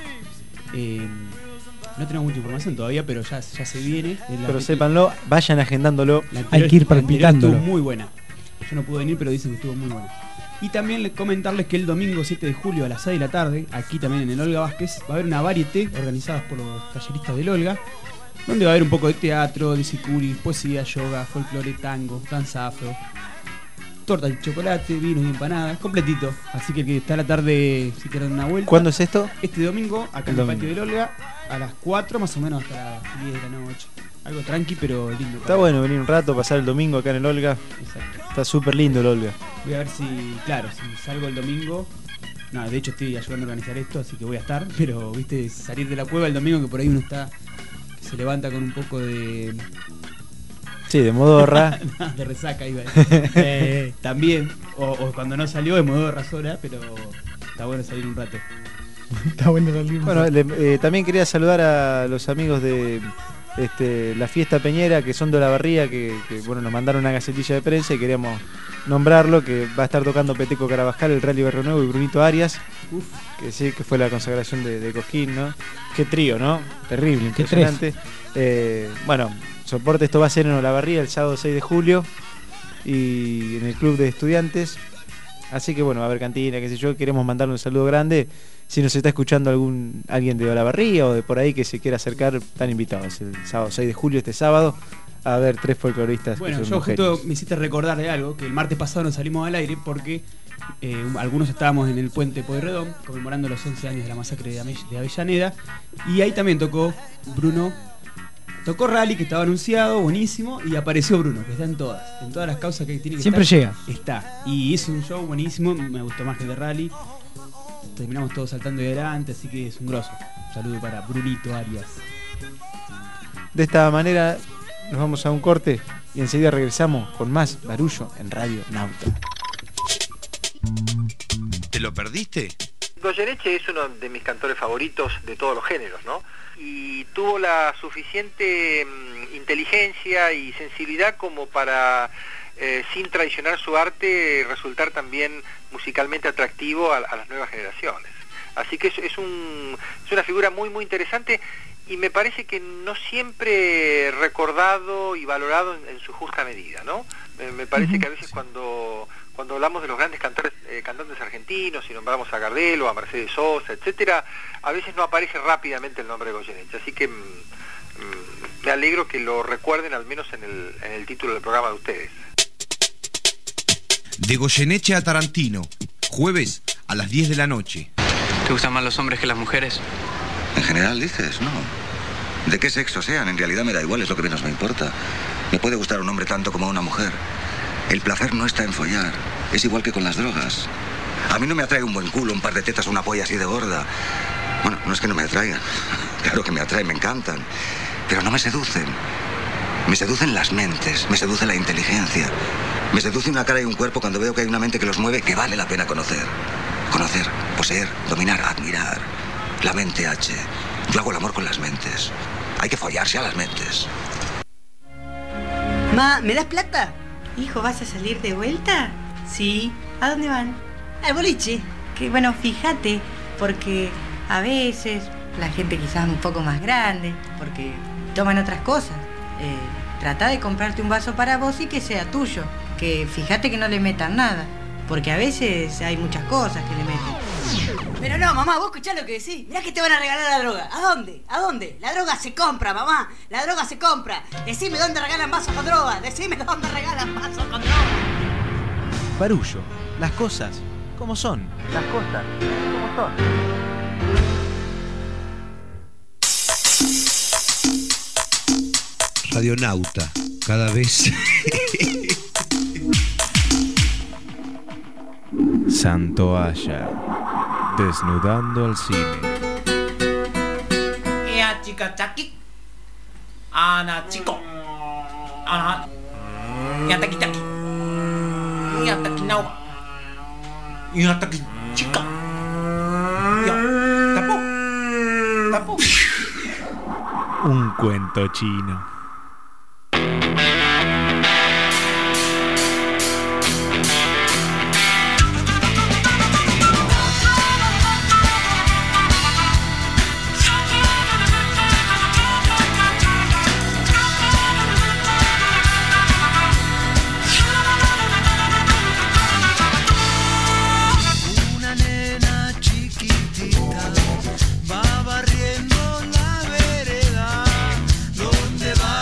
No tenemos mucha información todavía, pero ya se viene. Pero sépanlo, vayan agendándolo. Hay que ir palpitándolo. Estuvo muy buena. Yo no pude venir, pero dicen que estuvo muy buena. Y también comentarles que el domingo 7 de julio a las 6 de la tarde, aquí también en el Olga Vázquez, va a haber una varieté organizada por los talleristas del Olga, donde va a haber un poco de teatro, de sicuris, poesía, yoga, folclore, tango, danza afro, torta de chocolate, vinos y empanadas, completito. Así que el que está a la tarde, si quieren una vuelta. ¿Cuándo es esto? Este domingo, acá en el patio del Olga, a las 4 más o menos hasta las 10 de la noche. Algo tranqui, pero lindo. Está bueno venir un rato, pasar el domingo acá en el Olga. Exacto. Está súper lindo el Olga. Voy a ver si salgo el domingo. No, de hecho estoy ayudando a organizar esto, así que voy a estar. Pero, viste, salir de la cueva el domingo, que por ahí uno se levanta con un poco de... Sí, de modorra. De resaca, iba a decir. También, o cuando no salió de modorra sola, pero está bueno salir un rato. Está bueno salir un rato. Bueno, también quería saludar a los amigos de la fiesta peñera, que son de Olavarría, que bueno, nos mandaron una gacetilla de prensa y queríamos nombrarlo, que va a estar tocando Peteco Carabajal, el Rally Barrio Nuevo y Brunito Arias. Uf. Que sí, que fue la consagración de Cosquín, ¿no? Qué trío, ¿no? Terrible, impresionante. Bueno, soporte, esto va a ser en Olavarría el sábado 6 de julio y en el Club de Estudiantes. Así que bueno, va a haber cantina, qué sé yo. Queremos mandarle un saludo grande. Si nos está escuchando alguien de Olavarría o de por ahí que se quiera acercar, están invitados el sábado 6 de julio, este sábado, a ver 3 folcloristas. Bueno, yo justo me hiciste recordar de algo, que el martes pasado nos salimos al aire porque algunos estábamos en el puente Pueyrredón conmemorando los 11 años de la masacre de Avellaneda, y ahí también tocó Bruno. Tocó Rally, que estaba anunciado, buenísimo, y apareció Bruno, que está en todas las causas que tiene que siempre estar. Llega. Está. Y hizo un show buenísimo, me gustó más que el de Rally. Terminamos todos saltando de adelante, así que es un grosso. Un saludo para Brunito Arias. De esta manera nos vamos a un corte y enseguida regresamos con más Barullo en Radio Nauta. ¿Te lo perdiste? Goyeneche es uno de mis cantores favoritos de todos los géneros, ¿no? Y tuvo la suficiente inteligencia y sensibilidad como para, sin traicionar su arte, resultar también musicalmente atractivo a las nuevas generaciones. Así que es una figura muy, muy interesante y me parece que no siempre recordado y valorado en su justa medida, ¿no? Me parece que a veces cuando hablamos de los grandes cantantes argentinos y nombramos a Gardel o a Mercedes Sosa, etcétera, a veces no aparece rápidamente el nombre de Goyeneche, así que me alegro que lo recuerden al menos en el título del programa de ustedes. De Goyeneche a Tarantino, jueves a las 10 de la noche. ¿Te gustan más los hombres que las mujeres? En general dices, no. De qué sexo sean, en realidad me da igual, es lo que menos me importa. Me puede gustar un hombre tanto como una mujer. El placer no está en follar, es igual que con las drogas. A mí no me atrae un buen culo, un par de tetas, una polla así de gorda. Bueno, no es que no me atraigan. Claro que me atraen, me encantan. Pero no me seducen. Me seducen las mentes, me seduce la inteligencia. Me seduce una cara y un cuerpo cuando veo que hay una mente que los mueve que vale la pena conocer. Conocer, poseer, dominar, admirar. La mente H. Yo hago el amor con las mentes. Hay que follarse a las mentes. Ma, ¿me das plata? Hijo, ¿vas a salir de vuelta? Sí. ¿A dónde van? Al boliche. Que bueno, fíjate, porque a veces la gente quizás un poco más grande, porque toman otras cosas. Trata de comprarte un vaso para vos y que sea tuyo. Que fíjate que no le metan nada, porque a veces hay muchas cosas que le meten. Pero no, mamá, vos escuchás lo que decís. Mirá que te van a regalar la droga. ¿A dónde? ¿A dónde? La droga se compra, mamá. La droga se compra. Decime dónde regalan vasos con droga. Decime dónde regalan vasos con droga. Barullo, las cosas como son. Las cosas como son. Radionauta, cada vez. Santoalla, desnudando al cine. Ya chica chaki, ana chico, ana, ya taki taki, ya taki nawa, ya taki chica, ya tapo. Un cuento chino. Va barriendo la vereda donde va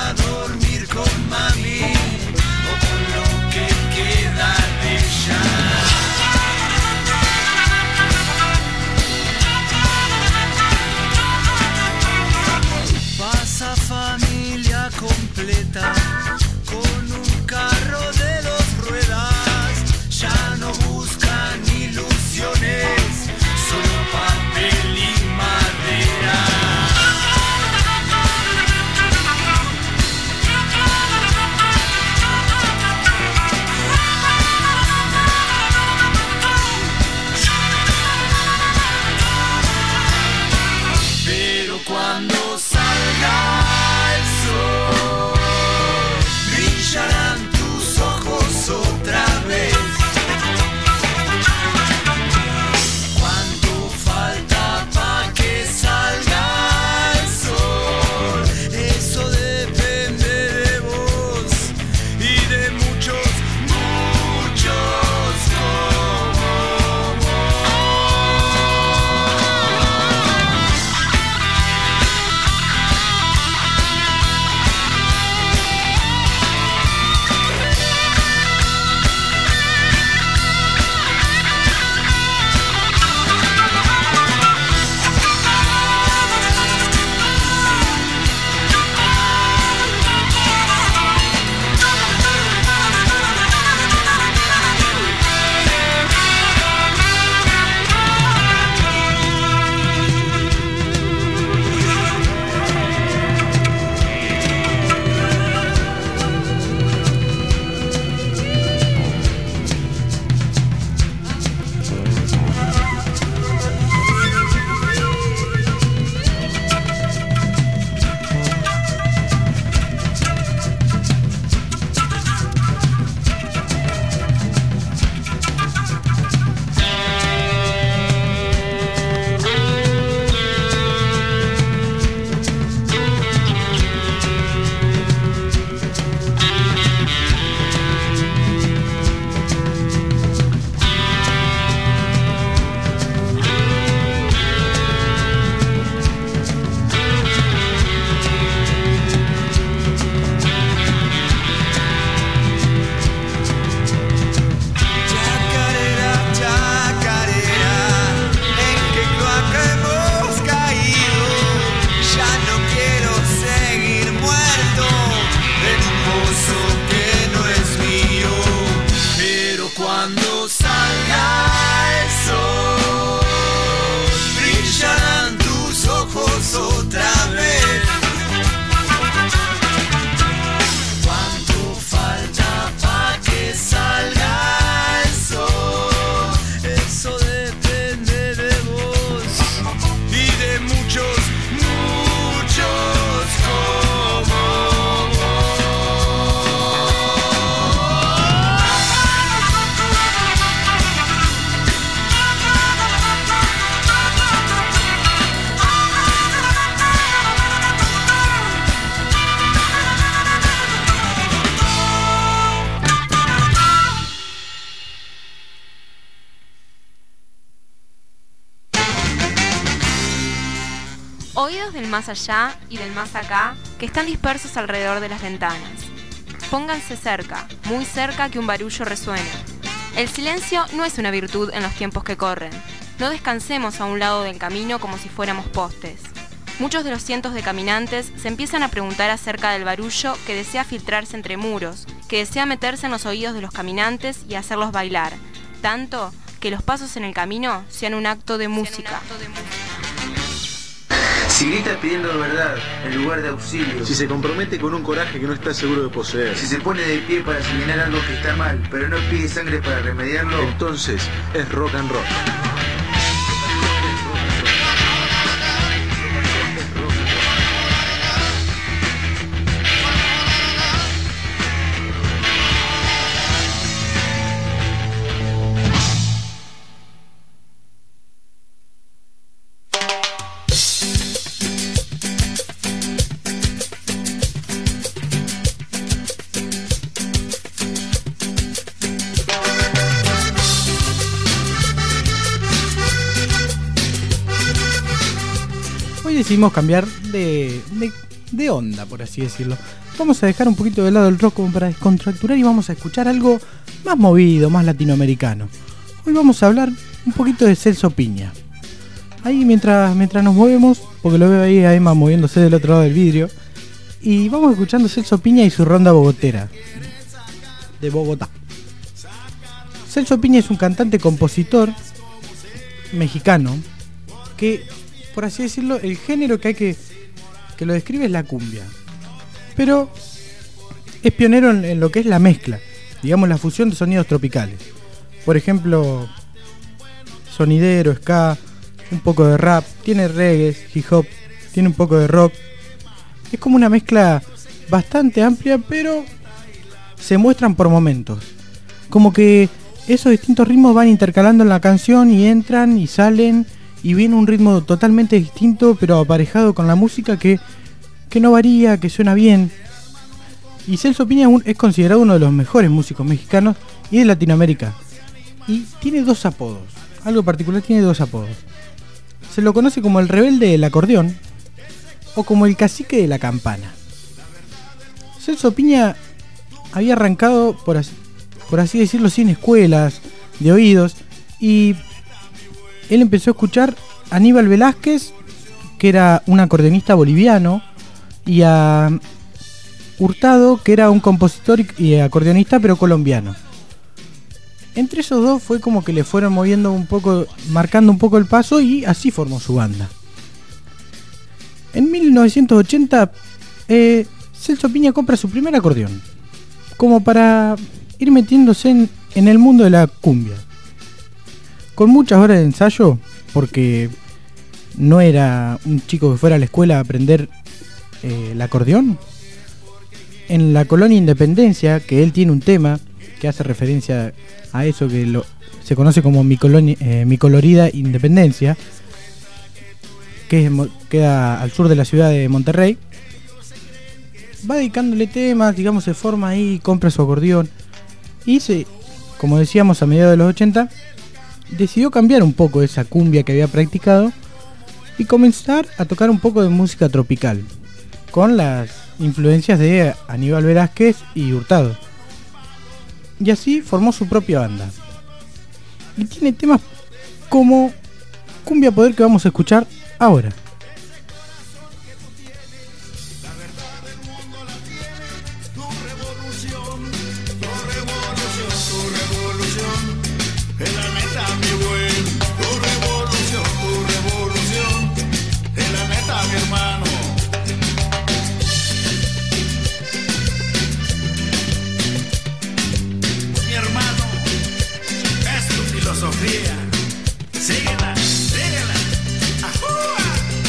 Oídos del más allá y del más acá que están dispersos alrededor de las ventanas. Pónganse cerca, muy cerca que un barullo resuene. El silencio no es una virtud en los tiempos que corren. No descansemos a un lado del camino como si fuéramos postes. Muchos de los cientos de caminantes se empiezan a preguntar acerca del barullo que desea filtrarse entre muros, que desea meterse en los oídos de los caminantes y hacerlos bailar, tanto que los pasos en el camino sean un acto de música. Si grita pidiendo verdad en lugar de auxilio. Si se compromete con un coraje que no está seguro de poseer. Si se pone de pie para señalar algo que está mal, pero no pide sangre para remediarlo. Entonces es rock and roll. Decidimos cambiar de onda, por así decirlo. Vamos a dejar un poquito de lado el rock como para descontracturar y vamos a escuchar algo más movido, más latinoamericano. Hoy vamos a hablar un poquito de Celso Piña. Ahí mientras nos movemos, porque lo veo ahí a Emma moviéndose del otro lado del vidrio, y vamos escuchando Celso Piña y su ronda bogotera de Bogotá. Celso Piña es un cantante compositor mexicano que, por así decirlo, el género que lo describe es la cumbia, pero es pionero en lo que es la mezcla, digamos la fusión de sonidos tropicales. Por ejemplo, sonidero, ska, un poco de rap, tiene reggae, hip hop, tiene un poco de rock. Es como una mezcla bastante amplia, pero se muestran por momentos, como que esos distintos ritmos van intercalando en la canción y entran y salen. Y viene un ritmo totalmente distinto, pero aparejado con la música que no varía, que suena bien. Y Celso Piña es considerado uno de los mejores músicos mexicanos y de Latinoamérica. Y tiene dos apodos, algo particular, tiene dos apodos. Se lo conoce como el rebelde del acordeón o como el cacique de la campana. Celso Piña había arrancado, por así decirlo, sin escuelas de oídos, y él empezó a escuchar a Aníbal Velázquez, que era un acordeonista boliviano, y a Hurtado, que era un compositor y acordeonista pero colombiano. Entre esos dos fue como que le fueron moviendo un poco, marcando un poco el paso, y así formó su banda. En 1980 Celso Piña compra su primer acordeón, como para ir metiéndose en el mundo de la cumbia. Con muchas horas de ensayo, porque no era un chico que fuera a la escuela a aprender el acordeón. En la colonia Independencia, que él tiene un tema que hace referencia a eso que se conoce como mi colorida Independencia, que queda al sur de la ciudad de Monterrey. Va dedicándole temas, digamos, se forma ahí, compra su acordeón y como decíamos, a mediados de los 80 decidió cambiar un poco esa cumbia que había practicado y comenzar a tocar un poco de música tropical, con las influencias de Aníbal Velázquez y Hurtado. Y así formó su propia banda. Y tiene temas como Cumbia Poder, que vamos a escuchar ahora. Síguela, síguela. ¡Ajúa!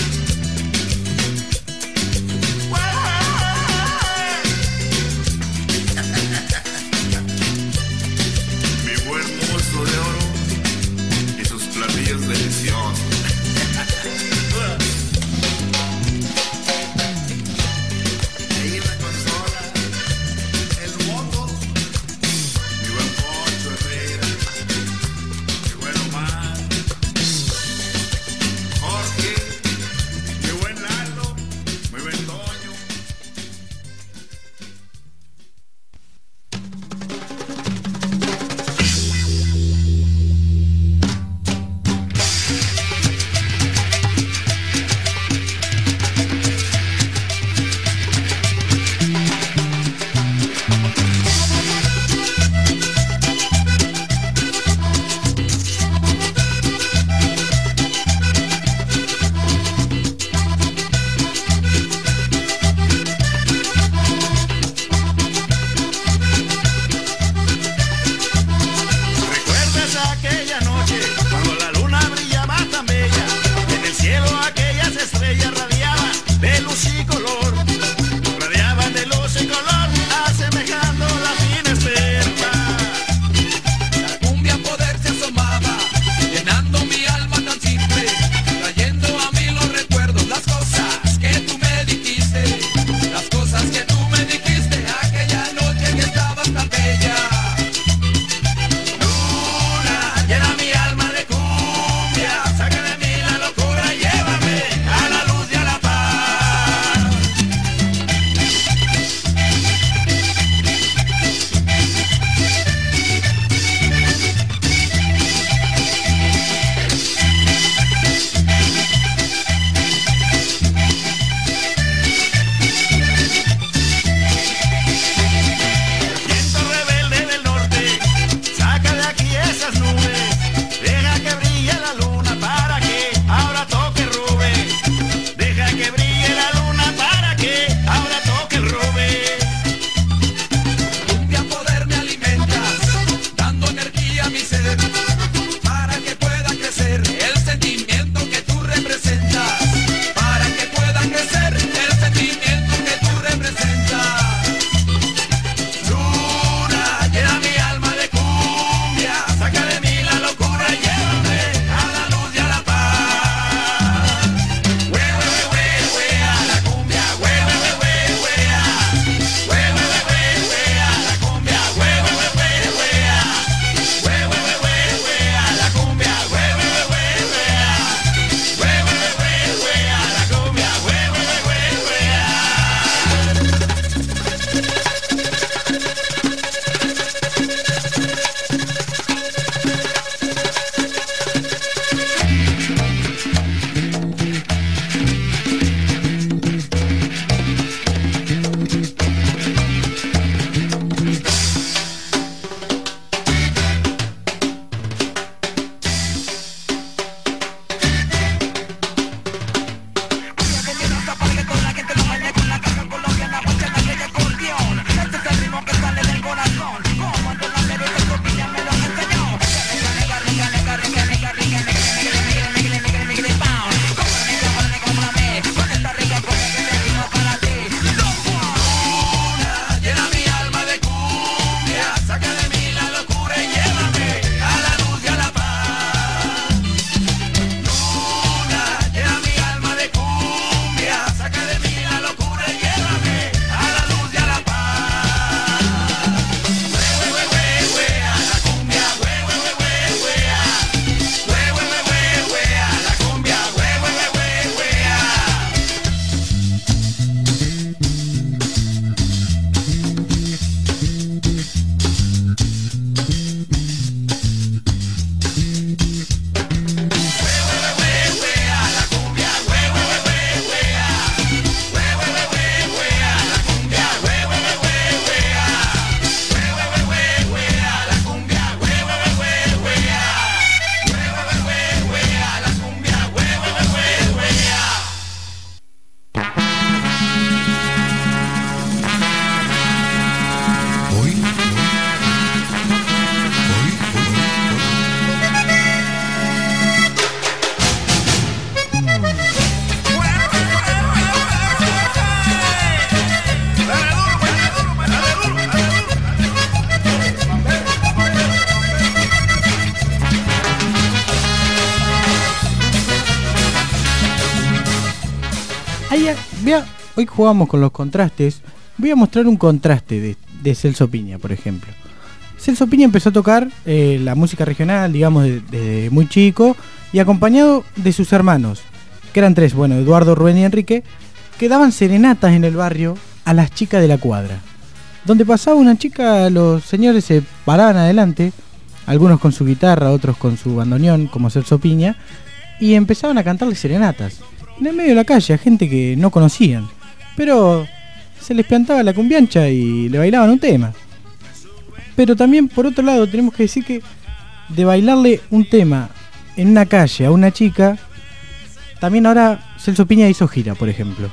Hoy jugamos con los contrastes. Voy a mostrar un contraste de Celso Piña, por ejemplo. Celso Piña empezó a tocar la música regional, digamos, desde muy chico, y acompañado de sus hermanos, que eran 3, bueno, Eduardo, Rubén y Enrique, que daban serenatas en el barrio a las chicas de la cuadra. Donde pasaba una chica, los señores se paraban adelante, algunos con su guitarra, otros con su bandoneón, como Celso Piña, y empezaban a cantarle serenatas en el medio de la calle a gente que no conocían, pero se les plantaba la cumbiancha y le bailaban un tema. Pero también, por otro lado, tenemos que decir que de bailarle un tema en una calle a una chica, también ahora Celso Piña hizo gira, por ejemplo.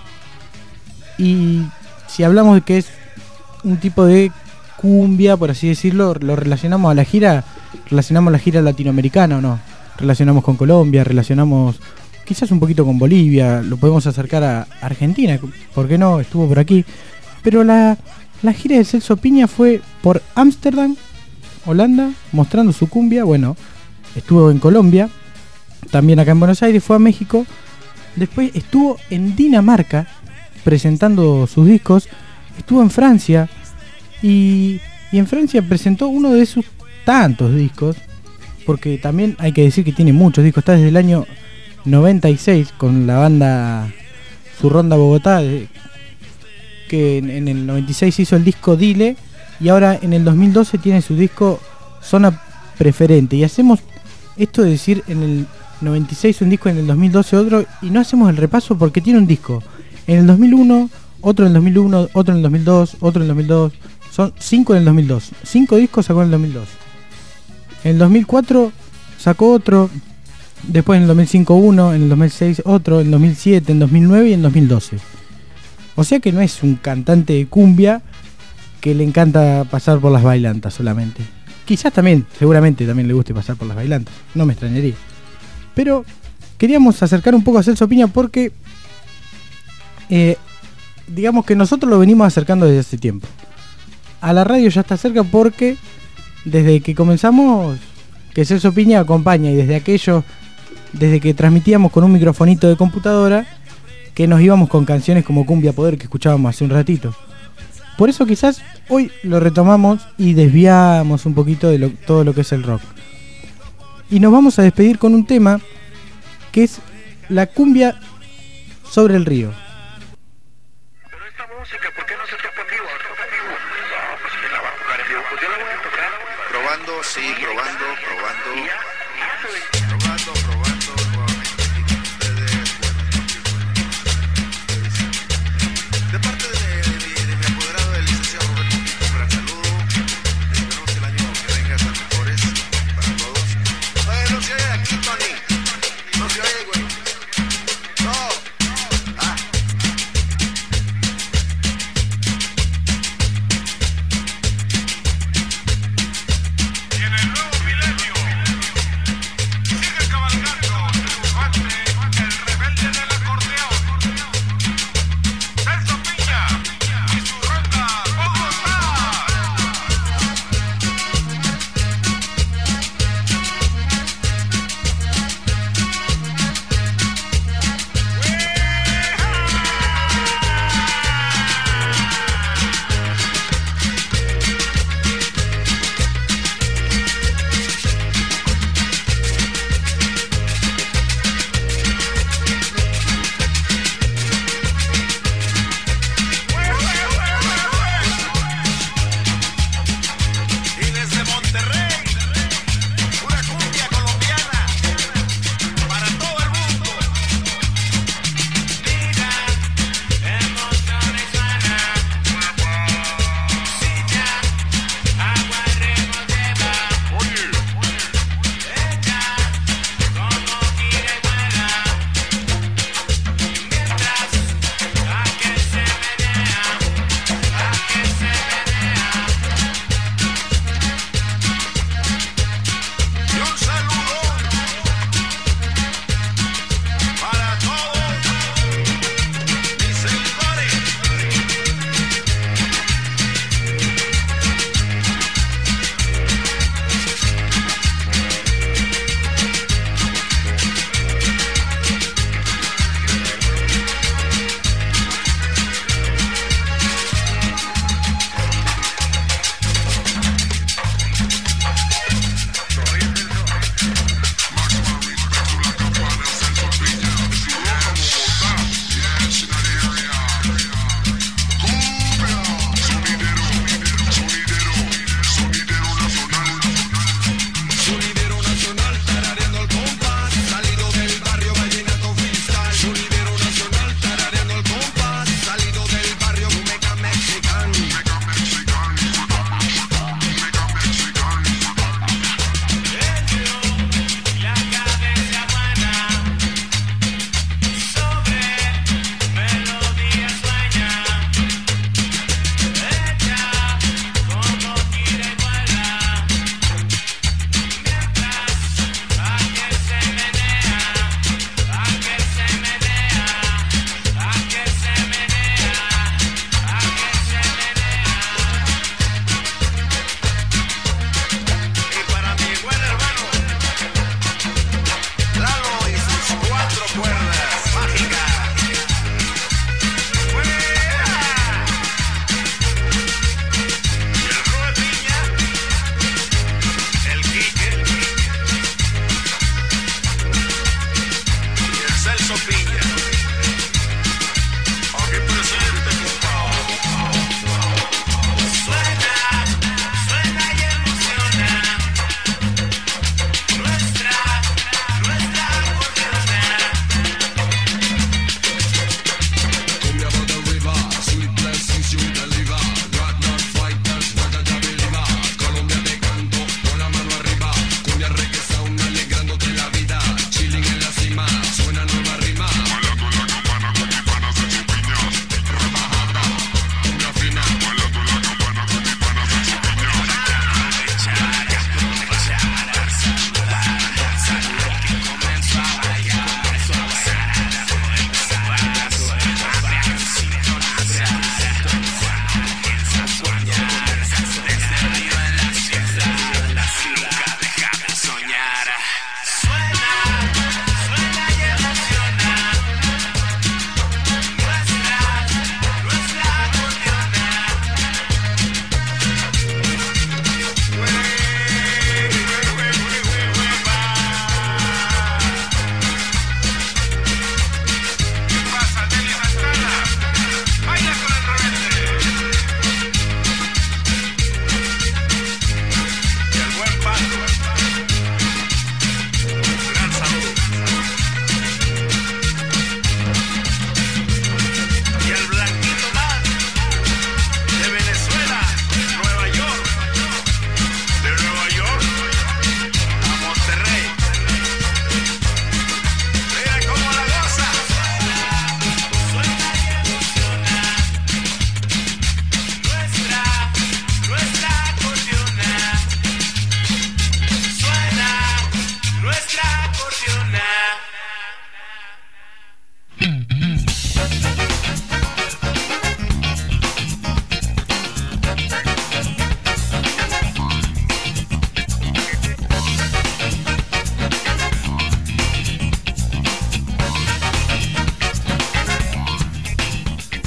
Y si hablamos de que es un tipo de cumbia, por así decirlo, lo relacionamos a la gira latinoamericana o no. Relacionamos con Colombia, relacionamos quizás un poquito con Bolivia, lo podemos acercar a Argentina, ¿por qué no? Estuvo por aquí. Pero la gira de Celso Piña fue por Ámsterdam, Holanda, mostrando su cumbia. Bueno, estuvo en Colombia, también acá en Buenos Aires, fue a México. Después estuvo en Dinamarca presentando sus discos. Estuvo en Francia y en Francia presentó uno de sus tantos discos, porque también hay que decir que tiene muchos discos. Está desde el año 96 con la banda Su Ronda Bogotá, que en el 96 hizo el disco Dile, y ahora en el 2012 tiene su disco Zona Preferente. Y hacemos esto de decir en el 96 un disco, en el 2012 otro, y no hacemos el repaso porque tiene un disco en el 2001, otro en el 2001, otro en el 2002, otro en el 2002, son 5 en el 2002, 5 discos sacó en el 2002. En el 2004 sacó otro, después en el 2005 uno, en el 2006 otro, en el 2007, en el 2009 y en el 2012. O sea que no es un cantante de cumbia que le encanta pasar por las bailantas solamente. Quizás también, seguramente también le guste pasar por las bailantas, no me extrañaría. Pero queríamos acercar un poco a Celso Piña porque digamos que nosotros lo venimos acercando desde hace tiempo. A la radio ya está cerca porque desde que comenzamos que Celso Piña acompaña, y desde que transmitíamos con un microfonito de computadora, que nos íbamos con canciones como Cumbia Poder que escuchábamos hace un ratito. Por eso quizás hoy lo retomamos y desviamos un poquito de todo lo que es el rock. Y nos vamos a despedir con un tema que es la cumbia sobre el río. Pero esta música, ¿por qué no se toca en vivo? No, pues ¿quién la va a tocar en vivo? Pues yo la voy a tocar. Probando, sí, probando. De parte de mi apoderado, el licenciado Roberto Pinto, un gran saludo. Esperamos que el año que venga sean mejores para todos. Oye, no se oye aquí, Tony. No se oye, güey. No. En el nuevo milenio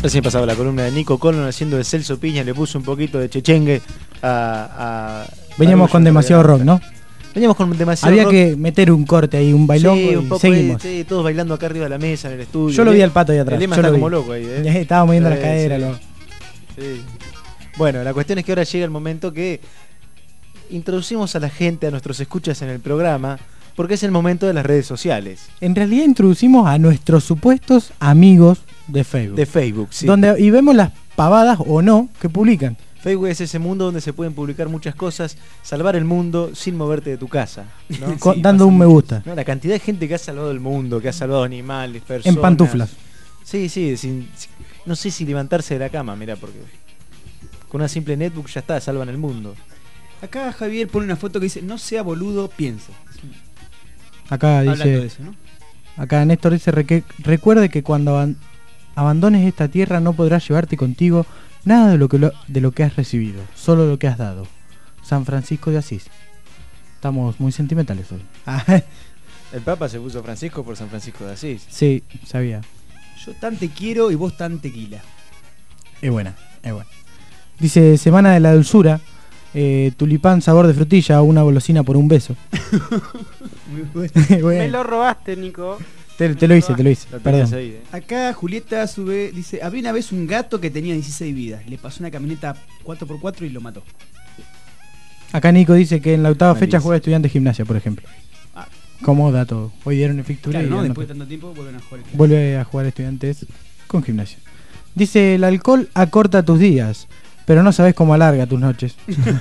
Recién pasaba la columna de Nico Colon haciendo de Celso Piña, le puso un poquito de chechengue a Veníamos con demasiado rock, ¿no? Veníamos con demasiado Había rock. que meter un corte ahí, un bailongo, Sí, un y poco seguimos. sí, todos bailando acá arriba de la mesa en el estudio. Yo lo vi al Pato ahí atrás. El Lema yo está lo vi. como loco ahí, Estaba moviendo las Sí, caderas. sí. Sí. Bueno, la cuestión es que ahora llega el momento que introducimos a la gente, a nuestros escuchas en el programa, porque es el momento de las redes sociales. En realidad introducimos a nuestros supuestos amigos de Facebook. De Facebook, sí. Y vemos las pavadas o no que publican. Facebook es ese mundo donde se pueden publicar muchas cosas, salvar el mundo sin moverte de tu casa, ¿no? Dando un me gusta. ¿No? La cantidad de gente que ha salvado el mundo, que ha salvado animales, personas. En pantuflas. Sí, no sé si levantarse de la cama, mirá, porque con una simple netbook ya está, salvan el mundo. Acá Javier pone una foto que dice, no sea boludo, piense. Acá Hablando dice, de eso, ¿no? acá Néstor dice, recuerde que cuando abandones esta tierra no podrás llevarte contigo nada de lo que has recibido, solo lo que has dado. San Francisco de Asís. Estamos muy sentimentales hoy. El Papa se puso Francisco por San Francisco de Asís. Sí, sabía. Yo tan te quiero y vos tan tequila. Es buena, es buena. Dice, Semana de la Dulzura, tulipán sabor de frutilla, una golosina por un beso. Muy bueno. Bueno. Me lo robaste, Nico. Te lo hice, perdón. Acá Julieta sube, dice, había una vez un gato que tenía 16 vidas. Le pasó una camioneta 4x4 y lo mató. Acá Nico dice que en la octava fecha Malísimo. juega Estudiantes Gimnasia, por ejemplo. Como dato. Hoy dieron efectura Claro, y ¿no? anotó. Después de tanto tiempo vuelven a jugar. Vuelve a jugar Estudiantes con Gimnasia. Dice, el alcohol acorta tus días, pero no sabes cómo alarga tus noches.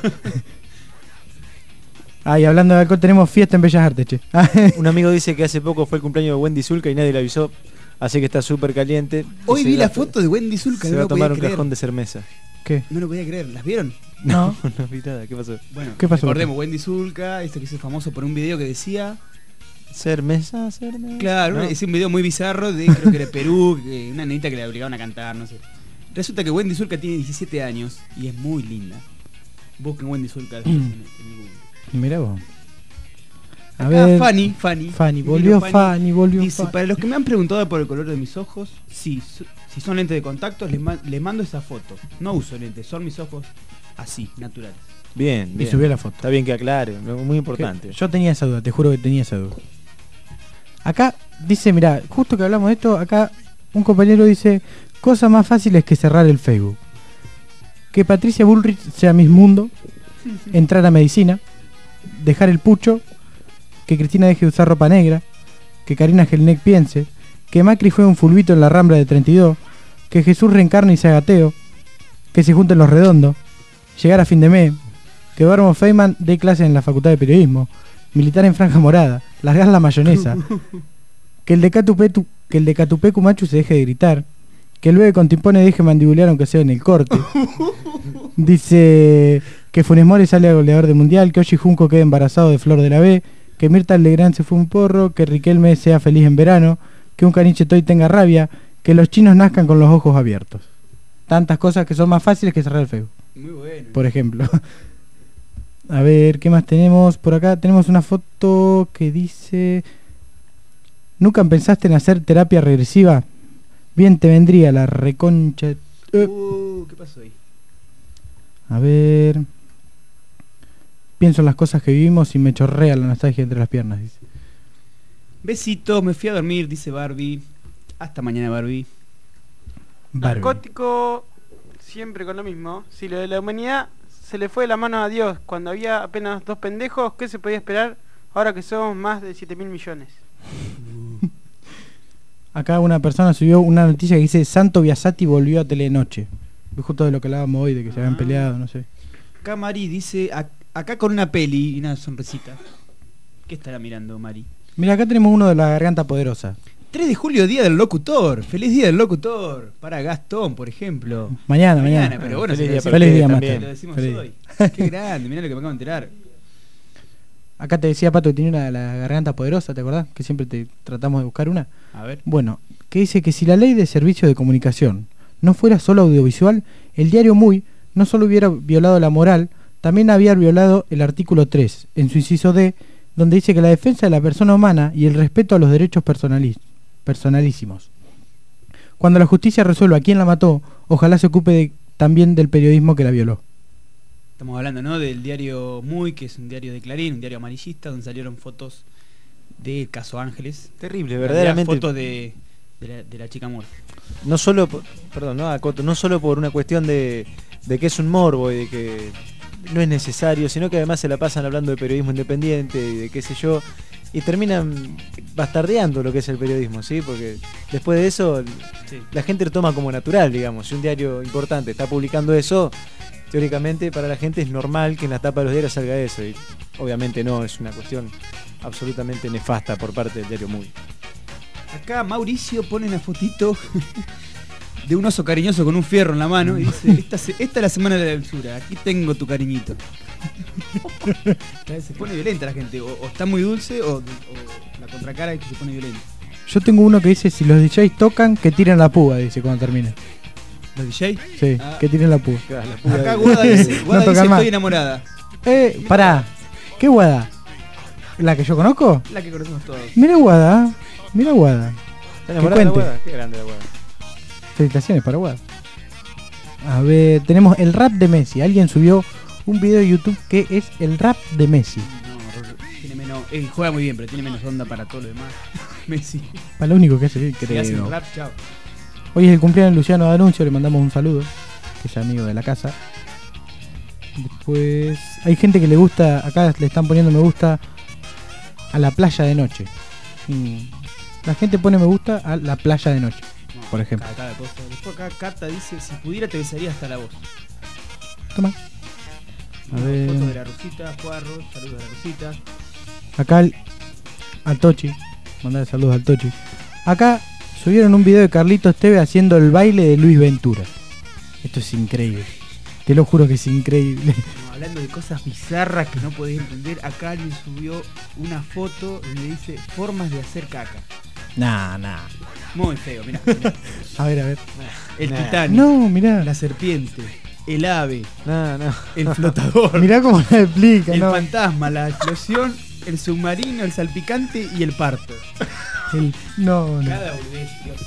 Y hablando de alcohol, tenemos fiesta en Bellas Artes, che. Un amigo dice que hace poco fue el cumpleaños de Wendy Zulka y nadie le avisó, así que está súper caliente. Hoy Dice, vi la foto de Wendy Zulka, se no va a lo tomar podía un creer. cajón de cerveza. ¿Qué? No lo podía creer, ¿las vieron? No. No vi nada, ¿qué pasó? Bueno, ¿Qué pasó? recordemos, Wendy Zulka, este que se hizo famoso por un video que decía... Cermesa. Claro, ¿no? es un video muy bizarro de, creo que de Perú, que una nenita que le obligaban a cantar, no sé. Resulta que Wendy Zulka tiene 17 años y es muy linda. Busquen Wendy Zulka después en Google. Mirá vos. A Acá ver. Fanny, volvió Fanny. Dice, para los que me han preguntado por el color de mis ojos, sí, si son lentes de contacto, les mando esa foto. No uso lentes, son mis ojos así, naturales. Bien, Y subió la foto. Está bien que aclare, muy importante. Yo tenía esa duda, te juro que tenía esa duda. Acá dice, mirá, justo que hablamos de esto, acá un compañero dice, cosa más fácil es que cerrar el Facebook. Que Patricia Bullrich sea Miss Mundo, entrar a medicina, dejar el pucho, que Cristina deje de usar ropa negra, que Karina Gelneck piense, que Macri juegue un fulbito en la Rambla de 32, que Jesús reencarne y se haga ateo, que se junten los redondos, llegar a fin de mes, que Barmo Feynman dé clases en la Facultad de Periodismo, militar en franja morada, largar la mayonesa, que el de Catupecu Machu se deje de gritar, que el bebé con timpone deje mandibulear aunque sea en el corte. Dice que Funes Mori sale a goleador del mundial, que Oshi Junco quede embarazado de Flor de la B, que Mirta Legrand se fue un porro, que Riquelme sea feliz en verano, que un caniche toy tenga rabia, que los chinos nazcan con los ojos abiertos. Tantas cosas que son más fáciles que cerrar el Facebook. Muy bueno. Por ejemplo. A ver, ¿qué más tenemos? Por acá tenemos una foto que dice... ¿Nunca pensaste en hacer terapia regresiva? Bien te vendría la reconcha... ¿Qué pasó ahí? A ver... Pienso en las cosas que vivimos y me chorrea la nostalgia entre las piernas, dice. Besitos, me fui a dormir, dice Barbie. Hasta mañana, Barbie. Narcótico, siempre con lo mismo. Si lo de la humanidad se le fue de la mano a Dios cuando había apenas 2 pendejos, ¿qué se podía esperar ahora que somos más de 7.000 millones? Acá una persona subió una noticia que dice Santo Biasati volvió a Telenoche. Justo de lo que hablábamos hoy, de que se habían peleado, no sé. Acá Mari dice, acá con una peli y una sonrisita. ¿Qué estará mirando Mari? Mira, acá tenemos uno de la Garganta Poderosa. 3 de julio, Día del Locutor. Feliz Día del Locutor. Para Gastón, por ejemplo. Mañana. Pero bueno, feliz si día, también. Lo Master. decimos Feliz hoy. Qué grande, mirá lo que me acabo de enterar. Acá te decía, Pato, que tenía una de la Garganta Poderosa, ¿te acordás? Que siempre te tratamos de buscar una. A ver. Bueno, que dice que si la ley de servicio de comunicación no fuera solo audiovisual, el diario Muy no solo hubiera violado la moral, también había violado el artículo 3, en su inciso D, donde dice que la defensa de la persona humana y el respeto a los derechos personalísimos. Cuando la justicia resuelva quién la mató, ojalá se ocupe también del periodismo que la violó. Estamos hablando, ¿no?, del diario Muy, que es un diario de Clarín, un diario amarillista, donde salieron fotos del caso Ángeles. Terrible, verdaderamente. Fotos de la chica muerta. No solo, no solo por una cuestión de que es un morbo y de que no es necesario, sino que además se la pasan hablando de periodismo independiente y de qué sé yo, y terminan bastardeando lo que es el periodismo, ¿sí? Porque después de eso la gente lo toma como natural, digamos. Si un diario importante está publicando eso, teóricamente para la gente es normal que en la tapa de los diarios salga eso, y obviamente no, es una cuestión absolutamente nefasta por parte del diario Muy. Acá Mauricio pone una fotito de un oso cariñoso con un fierro en la mano y dice, esta es la semana de la dulzura, aquí tengo tu cariñito. Se pone violenta la gente, o está muy dulce o la contracara es que se pone violenta. Yo tengo uno que dice, si los DJs tocan, que tiren la púa, dice cuando termine. ¿Los DJs? Sí, que tiren la púa. Acá Guada dice, No tocan estoy más. enamorada. Pará, ¿qué Guada? ¿La que yo conozco? La que conocemos todos. Mira Guada. ¿Está enamorada de la Guada? Qué grande la Guada. Felicitaciones para Guada. A ver, tenemos el rap de Messi. Alguien subió un video de YouTube que es el rap de Messi. No, tiene menos, él juega muy bien, pero tiene menos onda para todo lo demás. Messi. Para lo único que hace bien, Si creo. hace un rap, chao. Hoy es el cumpleaños de Luciano D'Annunzio, le mandamos un saludo, que es amigo de la casa. Después hay gente que le gusta, acá le están poniendo me gusta a la playa de noche. La gente pone me gusta a la playa de noche, por ejemplo. Cada cosa. Después acá Cata dice, si pudiera te besaría hasta la voz. Toma. A ver. Foto de la Rosita, Juarro, saludos a la Rosita. Acá al Tochi, mandar saludos al Tochi. Acá subieron un video de Carlitos Tevez haciendo el baile de Luis Ventura. Esto es increíble. Te lo juro que es increíble. No, hablando de cosas bizarras que no podés entender, acá alguien subió una foto donde dice formas de hacer caca. Nah. Muy feo, mirá. A ver. El Titanic. No, mirá. La serpiente. El ave. No. El flotador. Mirá cómo la explica. El no. fantasma, la explosión, el submarino, el salpicante y el parto. No. Cada boludez, Dios.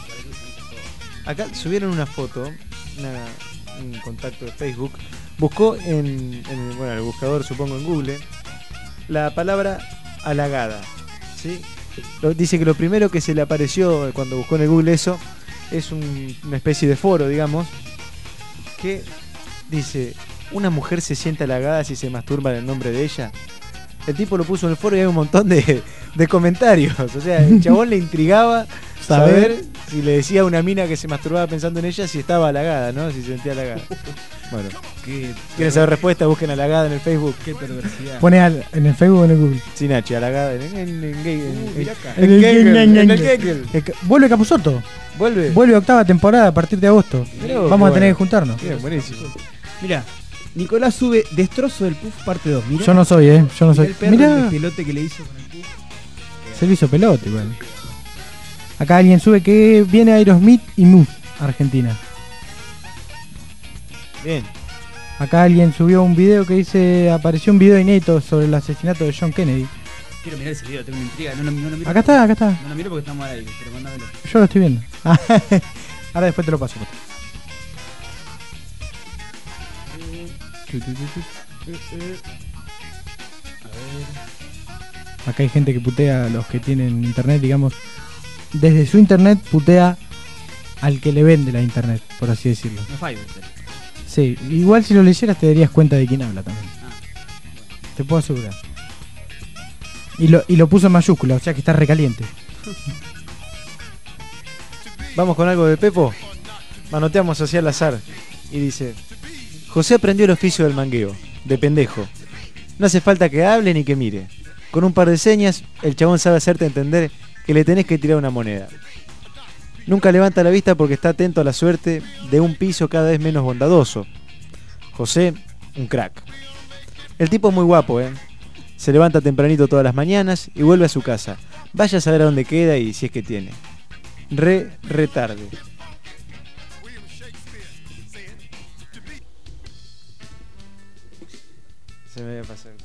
Acá subieron una foto, un contacto de Facebook, buscó en el buscador, supongo en Google, la palabra halagada, ¿sí? Dice que lo primero que se le apareció cuando buscó en el Google eso es una especie de foro, digamos, que dice, una mujer se siente halagada si se masturba en el nombre de ella. El tipo lo puso en el foro y hay un montón de comentarios. O sea, el chabón le intrigaba saber si le decía a una mina que se masturbaba pensando en ella si estaba halagada, ¿no? Si se sentía halagada. Bueno, ¿quieren saber respuesta? Busquen halagada en el Facebook. Qué perversidad. Pone en el Facebook o en el Google. Sí, Nachi, halagada en el vuelve Capusotto. Vuelve octava temporada a partir de agosto. Vamos a tener que juntarnos. Bien, buenísimo. Mirá, Nicolás sube Destrozo del Puff parte 2. Mirá. Yo no soy. El perro Mirá. el pelote que le hizo con el Puff. Se le hizo pelote, igual. Acá alguien sube que viene Aerosmith y Muse, Argentina. Bien. Acá alguien subió un video que dice, apareció un video inédito sobre el asesinato de John Kennedy. Quiero mirar ese video, tengo una intriga. No lo miro. Acá está. No lo miro porque estamos al aire, pero mándamelo. Yo lo estoy viendo. Ahora después te lo paso. Acá hay gente que putea a los que tienen internet, digamos. Desde su internet putea al que le vende la internet, por así decirlo. No falla, sí, igual si lo leyeras te darías cuenta de quién habla también. Te puedo asegurar. Y lo puso en mayúscula, o sea que está recaliente. Vamos con algo de Pepo. Manoteamos hacia al azar. Y dice: José aprendió el oficio del mangueo, de pendejo. No hace falta que hable ni que mire. Con un par de señas, el chabón sabe hacerte entender que le tenés que tirar una moneda. Nunca levanta la vista porque está atento a la suerte de un piso cada vez menos bondadoso. José, un crack. El tipo es muy guapo, ¿eh? Se levanta tempranito todas las mañanas y vuelve a su casa. Vaya a saber a dónde queda y si es que tiene. Re tarde. Se me había pasado.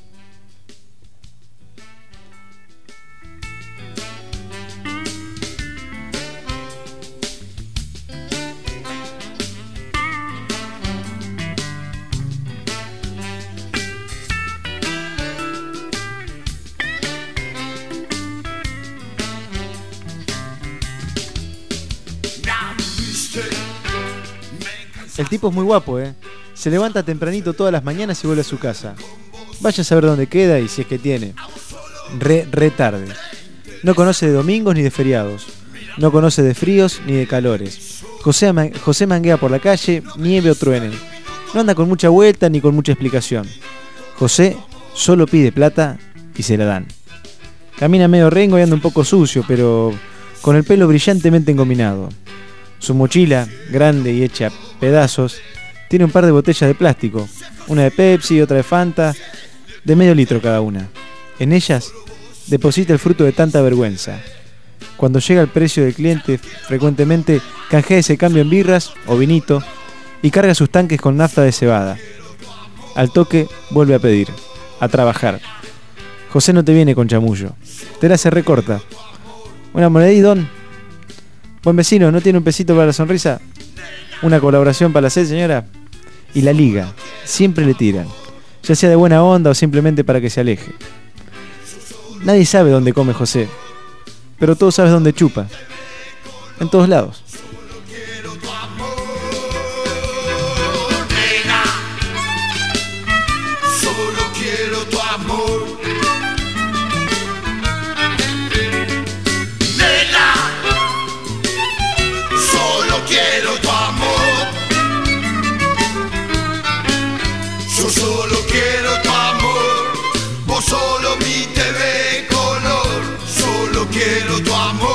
El tipo es muy guapo, ¿eh? Se levanta tempranito todas las mañanas y vuelve a su casa. Vaya a saber dónde queda y si es que tiene. Re tarde. No conoce de domingos ni de feriados. No conoce de fríos ni de calores. José manguea por la calle, nieve o truene. No anda con mucha vuelta ni con mucha explicación. José solo pide plata y se la dan. Camina medio rengo y anda un poco sucio, pero con el pelo brillantemente engominado. Su mochila, grande y hecha pedazos, tiene un par de botellas de plástico, una de Pepsi y otra de Fanta, de medio litro cada una. En ellas deposita el fruto de tanta vergüenza. Cuando llega el precio del cliente, frecuentemente canjea ese cambio en birras o vinito y carga sus tanques con nafta de cebada. Al toque vuelve a pedir, a trabajar. José no te viene con chamullo, te la hace recorta. Una monedita, don. Buen vecino, ¿no tiene un pesito para la sonrisa? Una colaboración para la sed, señora. Y la liga, siempre le tiran, ya sea de buena onda o simplemente para que se aleje. Nadie sabe dónde come José, pero todos sabes dónde chupa. En todos lados. Solo quiero tu amor. Nena, solo quiero tu amor. Yo solo quiero tu amor. Vos solo mi TV color. Solo quiero tu amor.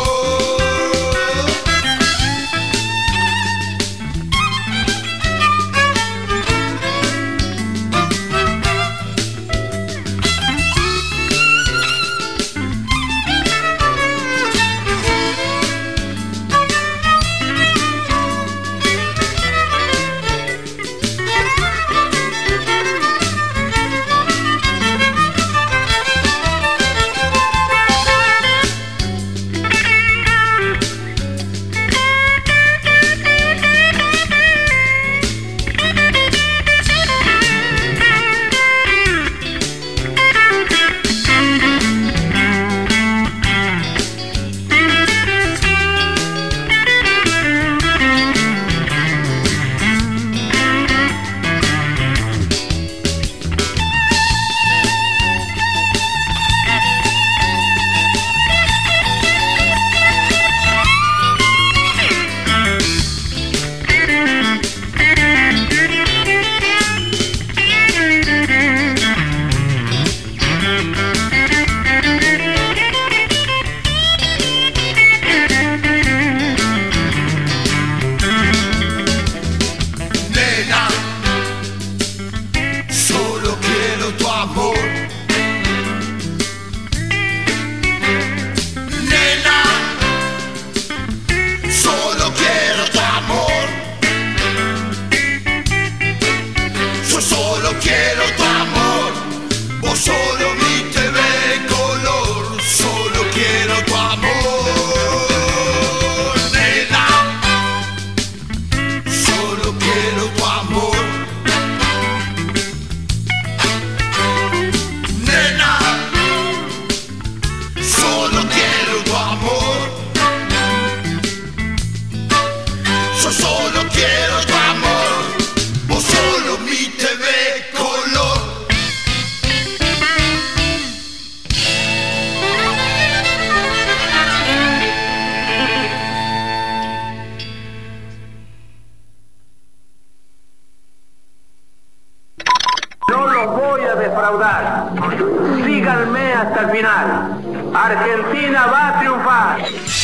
Síganme hasta el final. Argentina va a triunfar.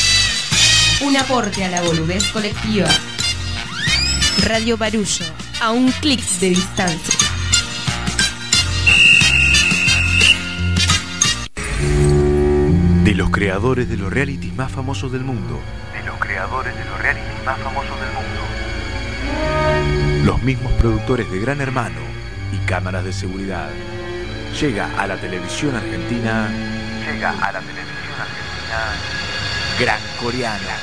Un aporte a la boludez colectiva. Radio Barullo, a un clic de distancia. De los creadores de los realities más famosos del mundo. Los mismos productores de Gran Hermano y cámaras de seguridad. Llega a la televisión argentina. Gran Coreana.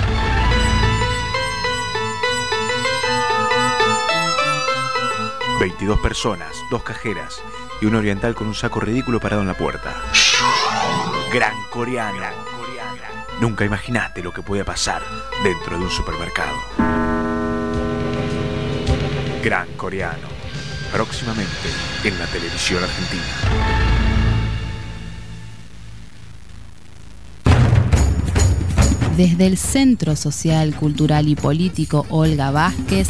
...22 personas, 2 cajeras... ...y un oriental con un saco ridículo parado en la puerta. Gran Coreana. Nunca imaginaste lo que podía pasar... ...dentro de un supermercado. Gran Coreano. Próximamente en la televisión argentina. Desde el Centro Social, Cultural y Político Olga Vázquez,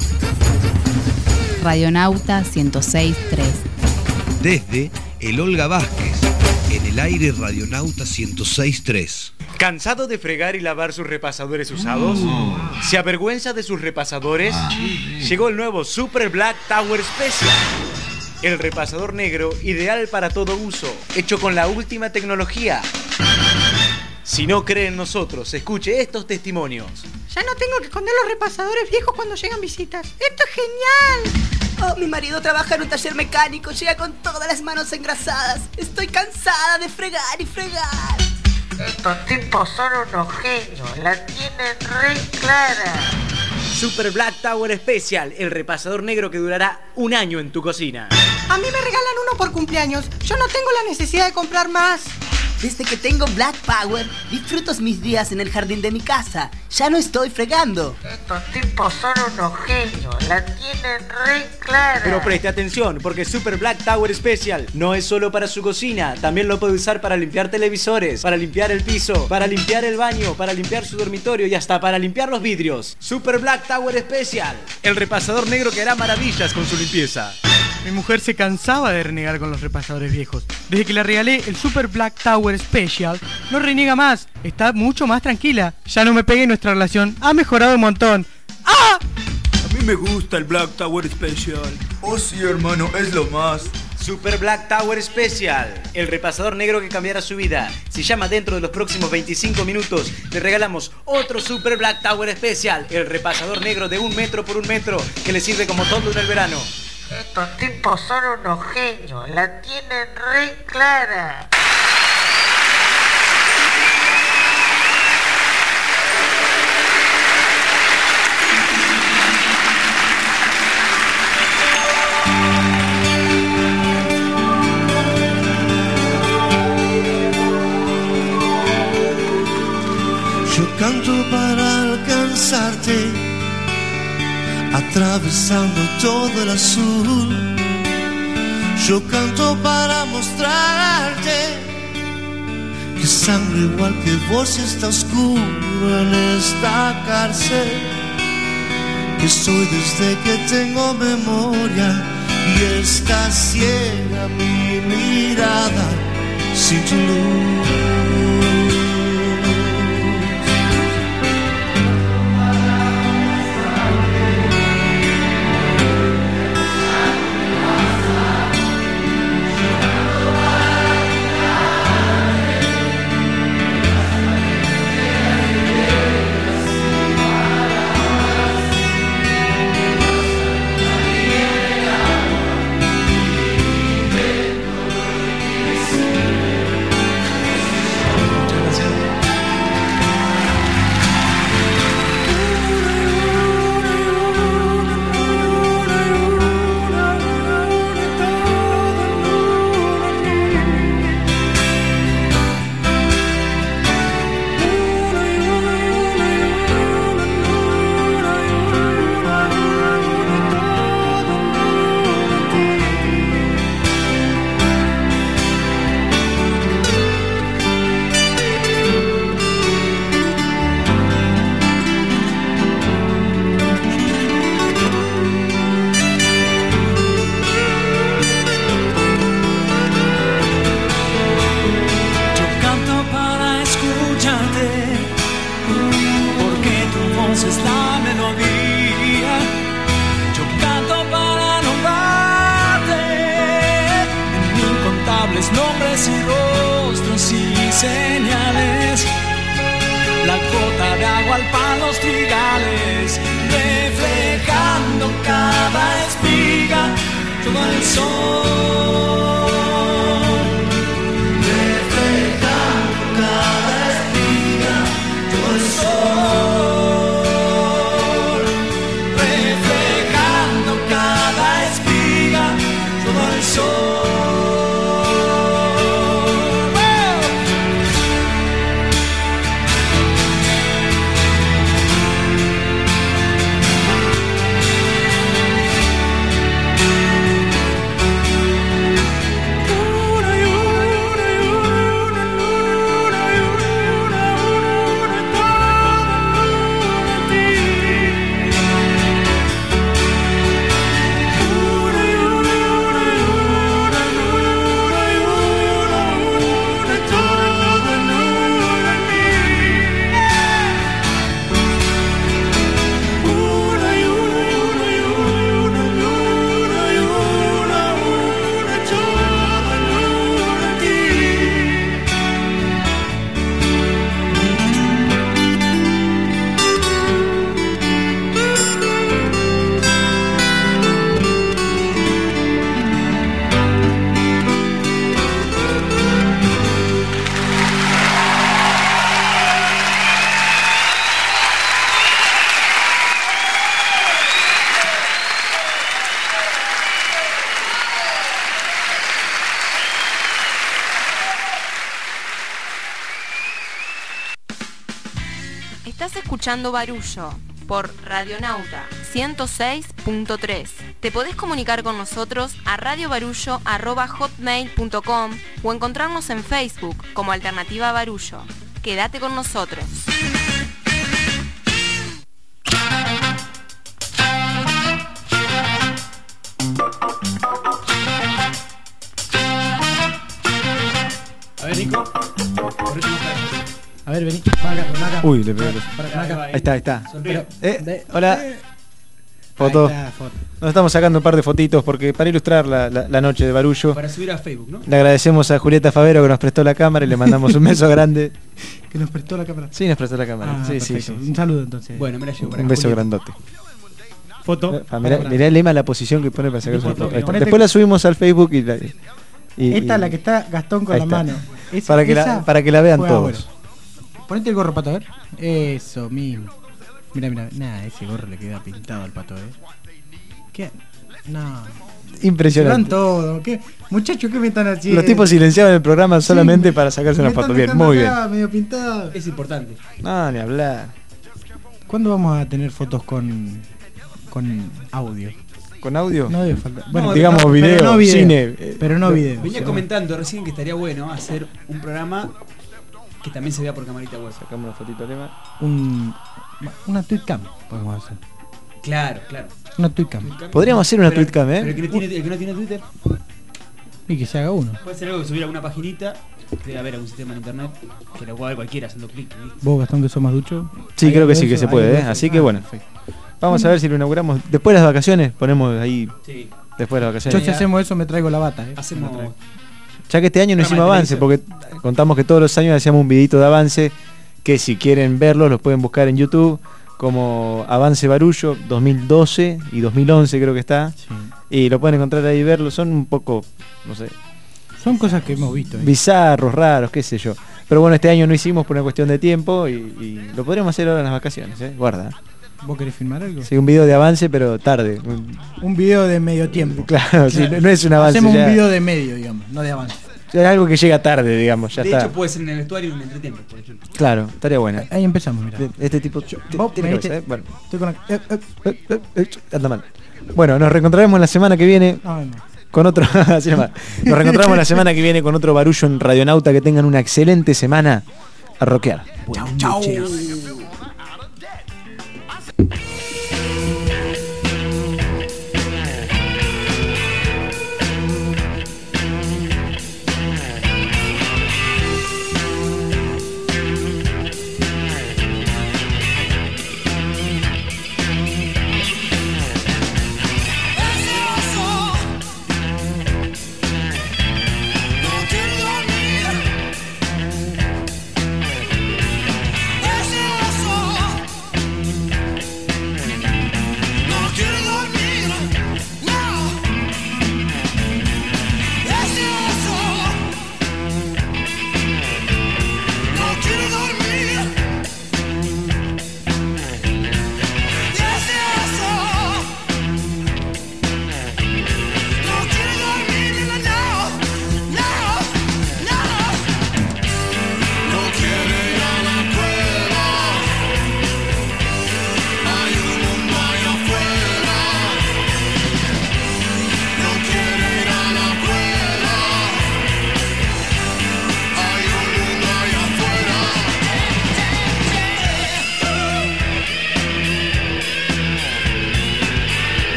Radionauta 106.3. Desde el Olga Vázquez, en el aire Radionauta 106.3. ¿Cansado de fregar y lavar sus repasadores usados? ¿Se avergüenza de sus repasadores? Llegó el nuevo Super Black Tower Special. El repasador negro ideal para todo uso, hecho con la última tecnología. Si no cree en nosotros, escuche estos testimonios. Ya no tengo que esconder los repasadores viejos cuando llegan visitas. ¡Esto es genial! Oh, mi marido trabaja en un taller mecánico, llega con todas las manos engrasadas. Estoy cansada de fregar y fregar. Estos tipos son unos genios, la tienen re clara. Super Black Tower Special, el repasador negro que durará 1 año en tu cocina. A mí me regalan uno por cumpleaños. Yo no tengo la necesidad de comprar más. Desde que tengo Black Power, disfruto mis días en el jardín de mi casa. Ya no estoy fregando. Estos tipos son unos genios, la tienen re clara. Pero preste atención, porque Super Black Tower Special no es solo para su cocina. También lo puede usar para limpiar televisores, para limpiar el piso, para limpiar el baño, para limpiar su dormitorio y hasta para limpiar los vidrios. Super Black Tower Special, el repasador negro que hará maravillas con su limpieza. Mi mujer se cansaba de renegar con los repasadores viejos. Desde que le regalé el Super Black Tower Special, no reniega más. Está mucho más tranquila. Ya no me pegué y nuestra relación ha mejorado un montón. ¡Ah! A mí me gusta el Black Tower Special. Oh sí, hermano, es lo más. Super Black Tower Special, el repasador negro que cambiará su vida. Si llama dentro de los próximos 25 minutos, le regalamos otro Super Black Tower Special, el repasador negro de 1 metro por 1 metro, que le sirve como todo en el verano. Estos tipos son unos genios, la tienen re clara. Yo canto para alcanzarte, atravesando todo el azul. Yo canto para mostrarte que sangre igual que vos está oscuro en esta cárcel, que soy desde que tengo memoria y está ciega mi mirada sin tu luz. Nombres y rostros y señales, la gota de agua al pan, los trigales, reflejando cada espiga, todo el sol, reflejando cada espiga, todo el sol, reflejando cada espiga, todo el sol. escuchando Barullo por Radionauta 106.3. Te podés comunicar con nosotros a radiobarullo@hotmail.com o encontrarnos en Facebook como Alternativa Barullo. Quédate con nosotros. A ver, Nico. A ver, vení. Acá. Uy, le pegué. Ahí está. Hola. Foto. Nos estamos sacando un par de fotitos porque para ilustrar la noche de Barullo. Para subir a Facebook, ¿no? Le agradecemos a Julieta Favero que nos prestó la cámara y le mandamos un beso grande. ¿Que nos prestó la cámara? Sí, nos prestó la cámara. Sí. Un saludo entonces. Bueno, me la llevo para un acá, beso Julieta. grandote. Foto. Mirá Lema la posición que pone para sacar su foto. Ponete- Después la subimos al Facebook y Esta es la que está Gastón con ahí la está. mano. Para que la vean Juega, todos. bueno. Ponete el gorro, Pato, a ver. Eso mismo. Mira. Nada, ese gorro le queda pintado al Pato, ¿Qué? No. Impresionante. Se van todo. ¿Qué? Muchachos, ¿qué me están haciendo? Los tipos silenciaban el programa solamente para sacarse una me foto. están Bien, dejando muy bien. acá, medio pintado. Es importante. No, ni hablar. ¿Cuándo vamos a tener fotos con audio? ¿Con audio? No debe faltar. Bueno, digamos pero video, no video, cine. pero no video. Venía comentando recién que estaría bueno hacer un programa que también se vea por camarita web. Sacamos una fotito de Lema. Una tweetcam podemos hacer. Claro. Una tweetcam. Podríamos hacer una tweetcam, Pero el que no tiene Twitter, Y que se haga uno. puede ser algo que subir a una paginita, debe haber algún sistema en internet que lo pueda ver cualquiera haciendo clic. ¿Viste? ¿Vos, Gastón, que sos más ducho? Sí, ¿Hay creo algo que de sí, que eso? se ¿Hay puede, algo de eso? Así que bueno. Perfecto. Vamos a ver si lo inauguramos. Después de las vacaciones, ponemos ahí. Sí. Después de las Yo vacaciones. si hacemos eso me traigo la bata. Hacemos. Ya que este año no hicimos Programa de avance, porque contamos que todos los años hacíamos un videito de avance, que si quieren verlo los pueden buscar en YouTube, como Avance Barullo 2012 y 2011 creo que está. Sí. Y lo pueden encontrar ahí y verlo. Son un poco, no sé, Son cosas que hemos visto. bizarros, raros, qué sé yo. Pero bueno, este año no hicimos por una cuestión de tiempo y lo podríamos hacer ahora en las vacaciones, guarda. ¿Vos querés filmar algo? Sí, un video de avance, pero tarde. Un video de medio tiempo. Claro, sí, no es un avance. Hacemos ya. un video de medio, digamos, no de avance. Ya es algo que llega tarde, digamos, ya De está. hecho, puede ser en el vestuario y en el entretiempo, por ejemplo. Claro, estaría buena. Ahí empezamos, mira. Este tipo Vos tiene me cabeza, diste- Bueno, Estoy con la... anda mal. Bueno, nos reencontraremos la semana que viene Ay, no. con otro. Así nomás. Nos reencontramos la semana que viene con otro Barullo en Radionauta. Que tengan una excelente semana. A rockear. Chau. Ese oso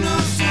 no sé.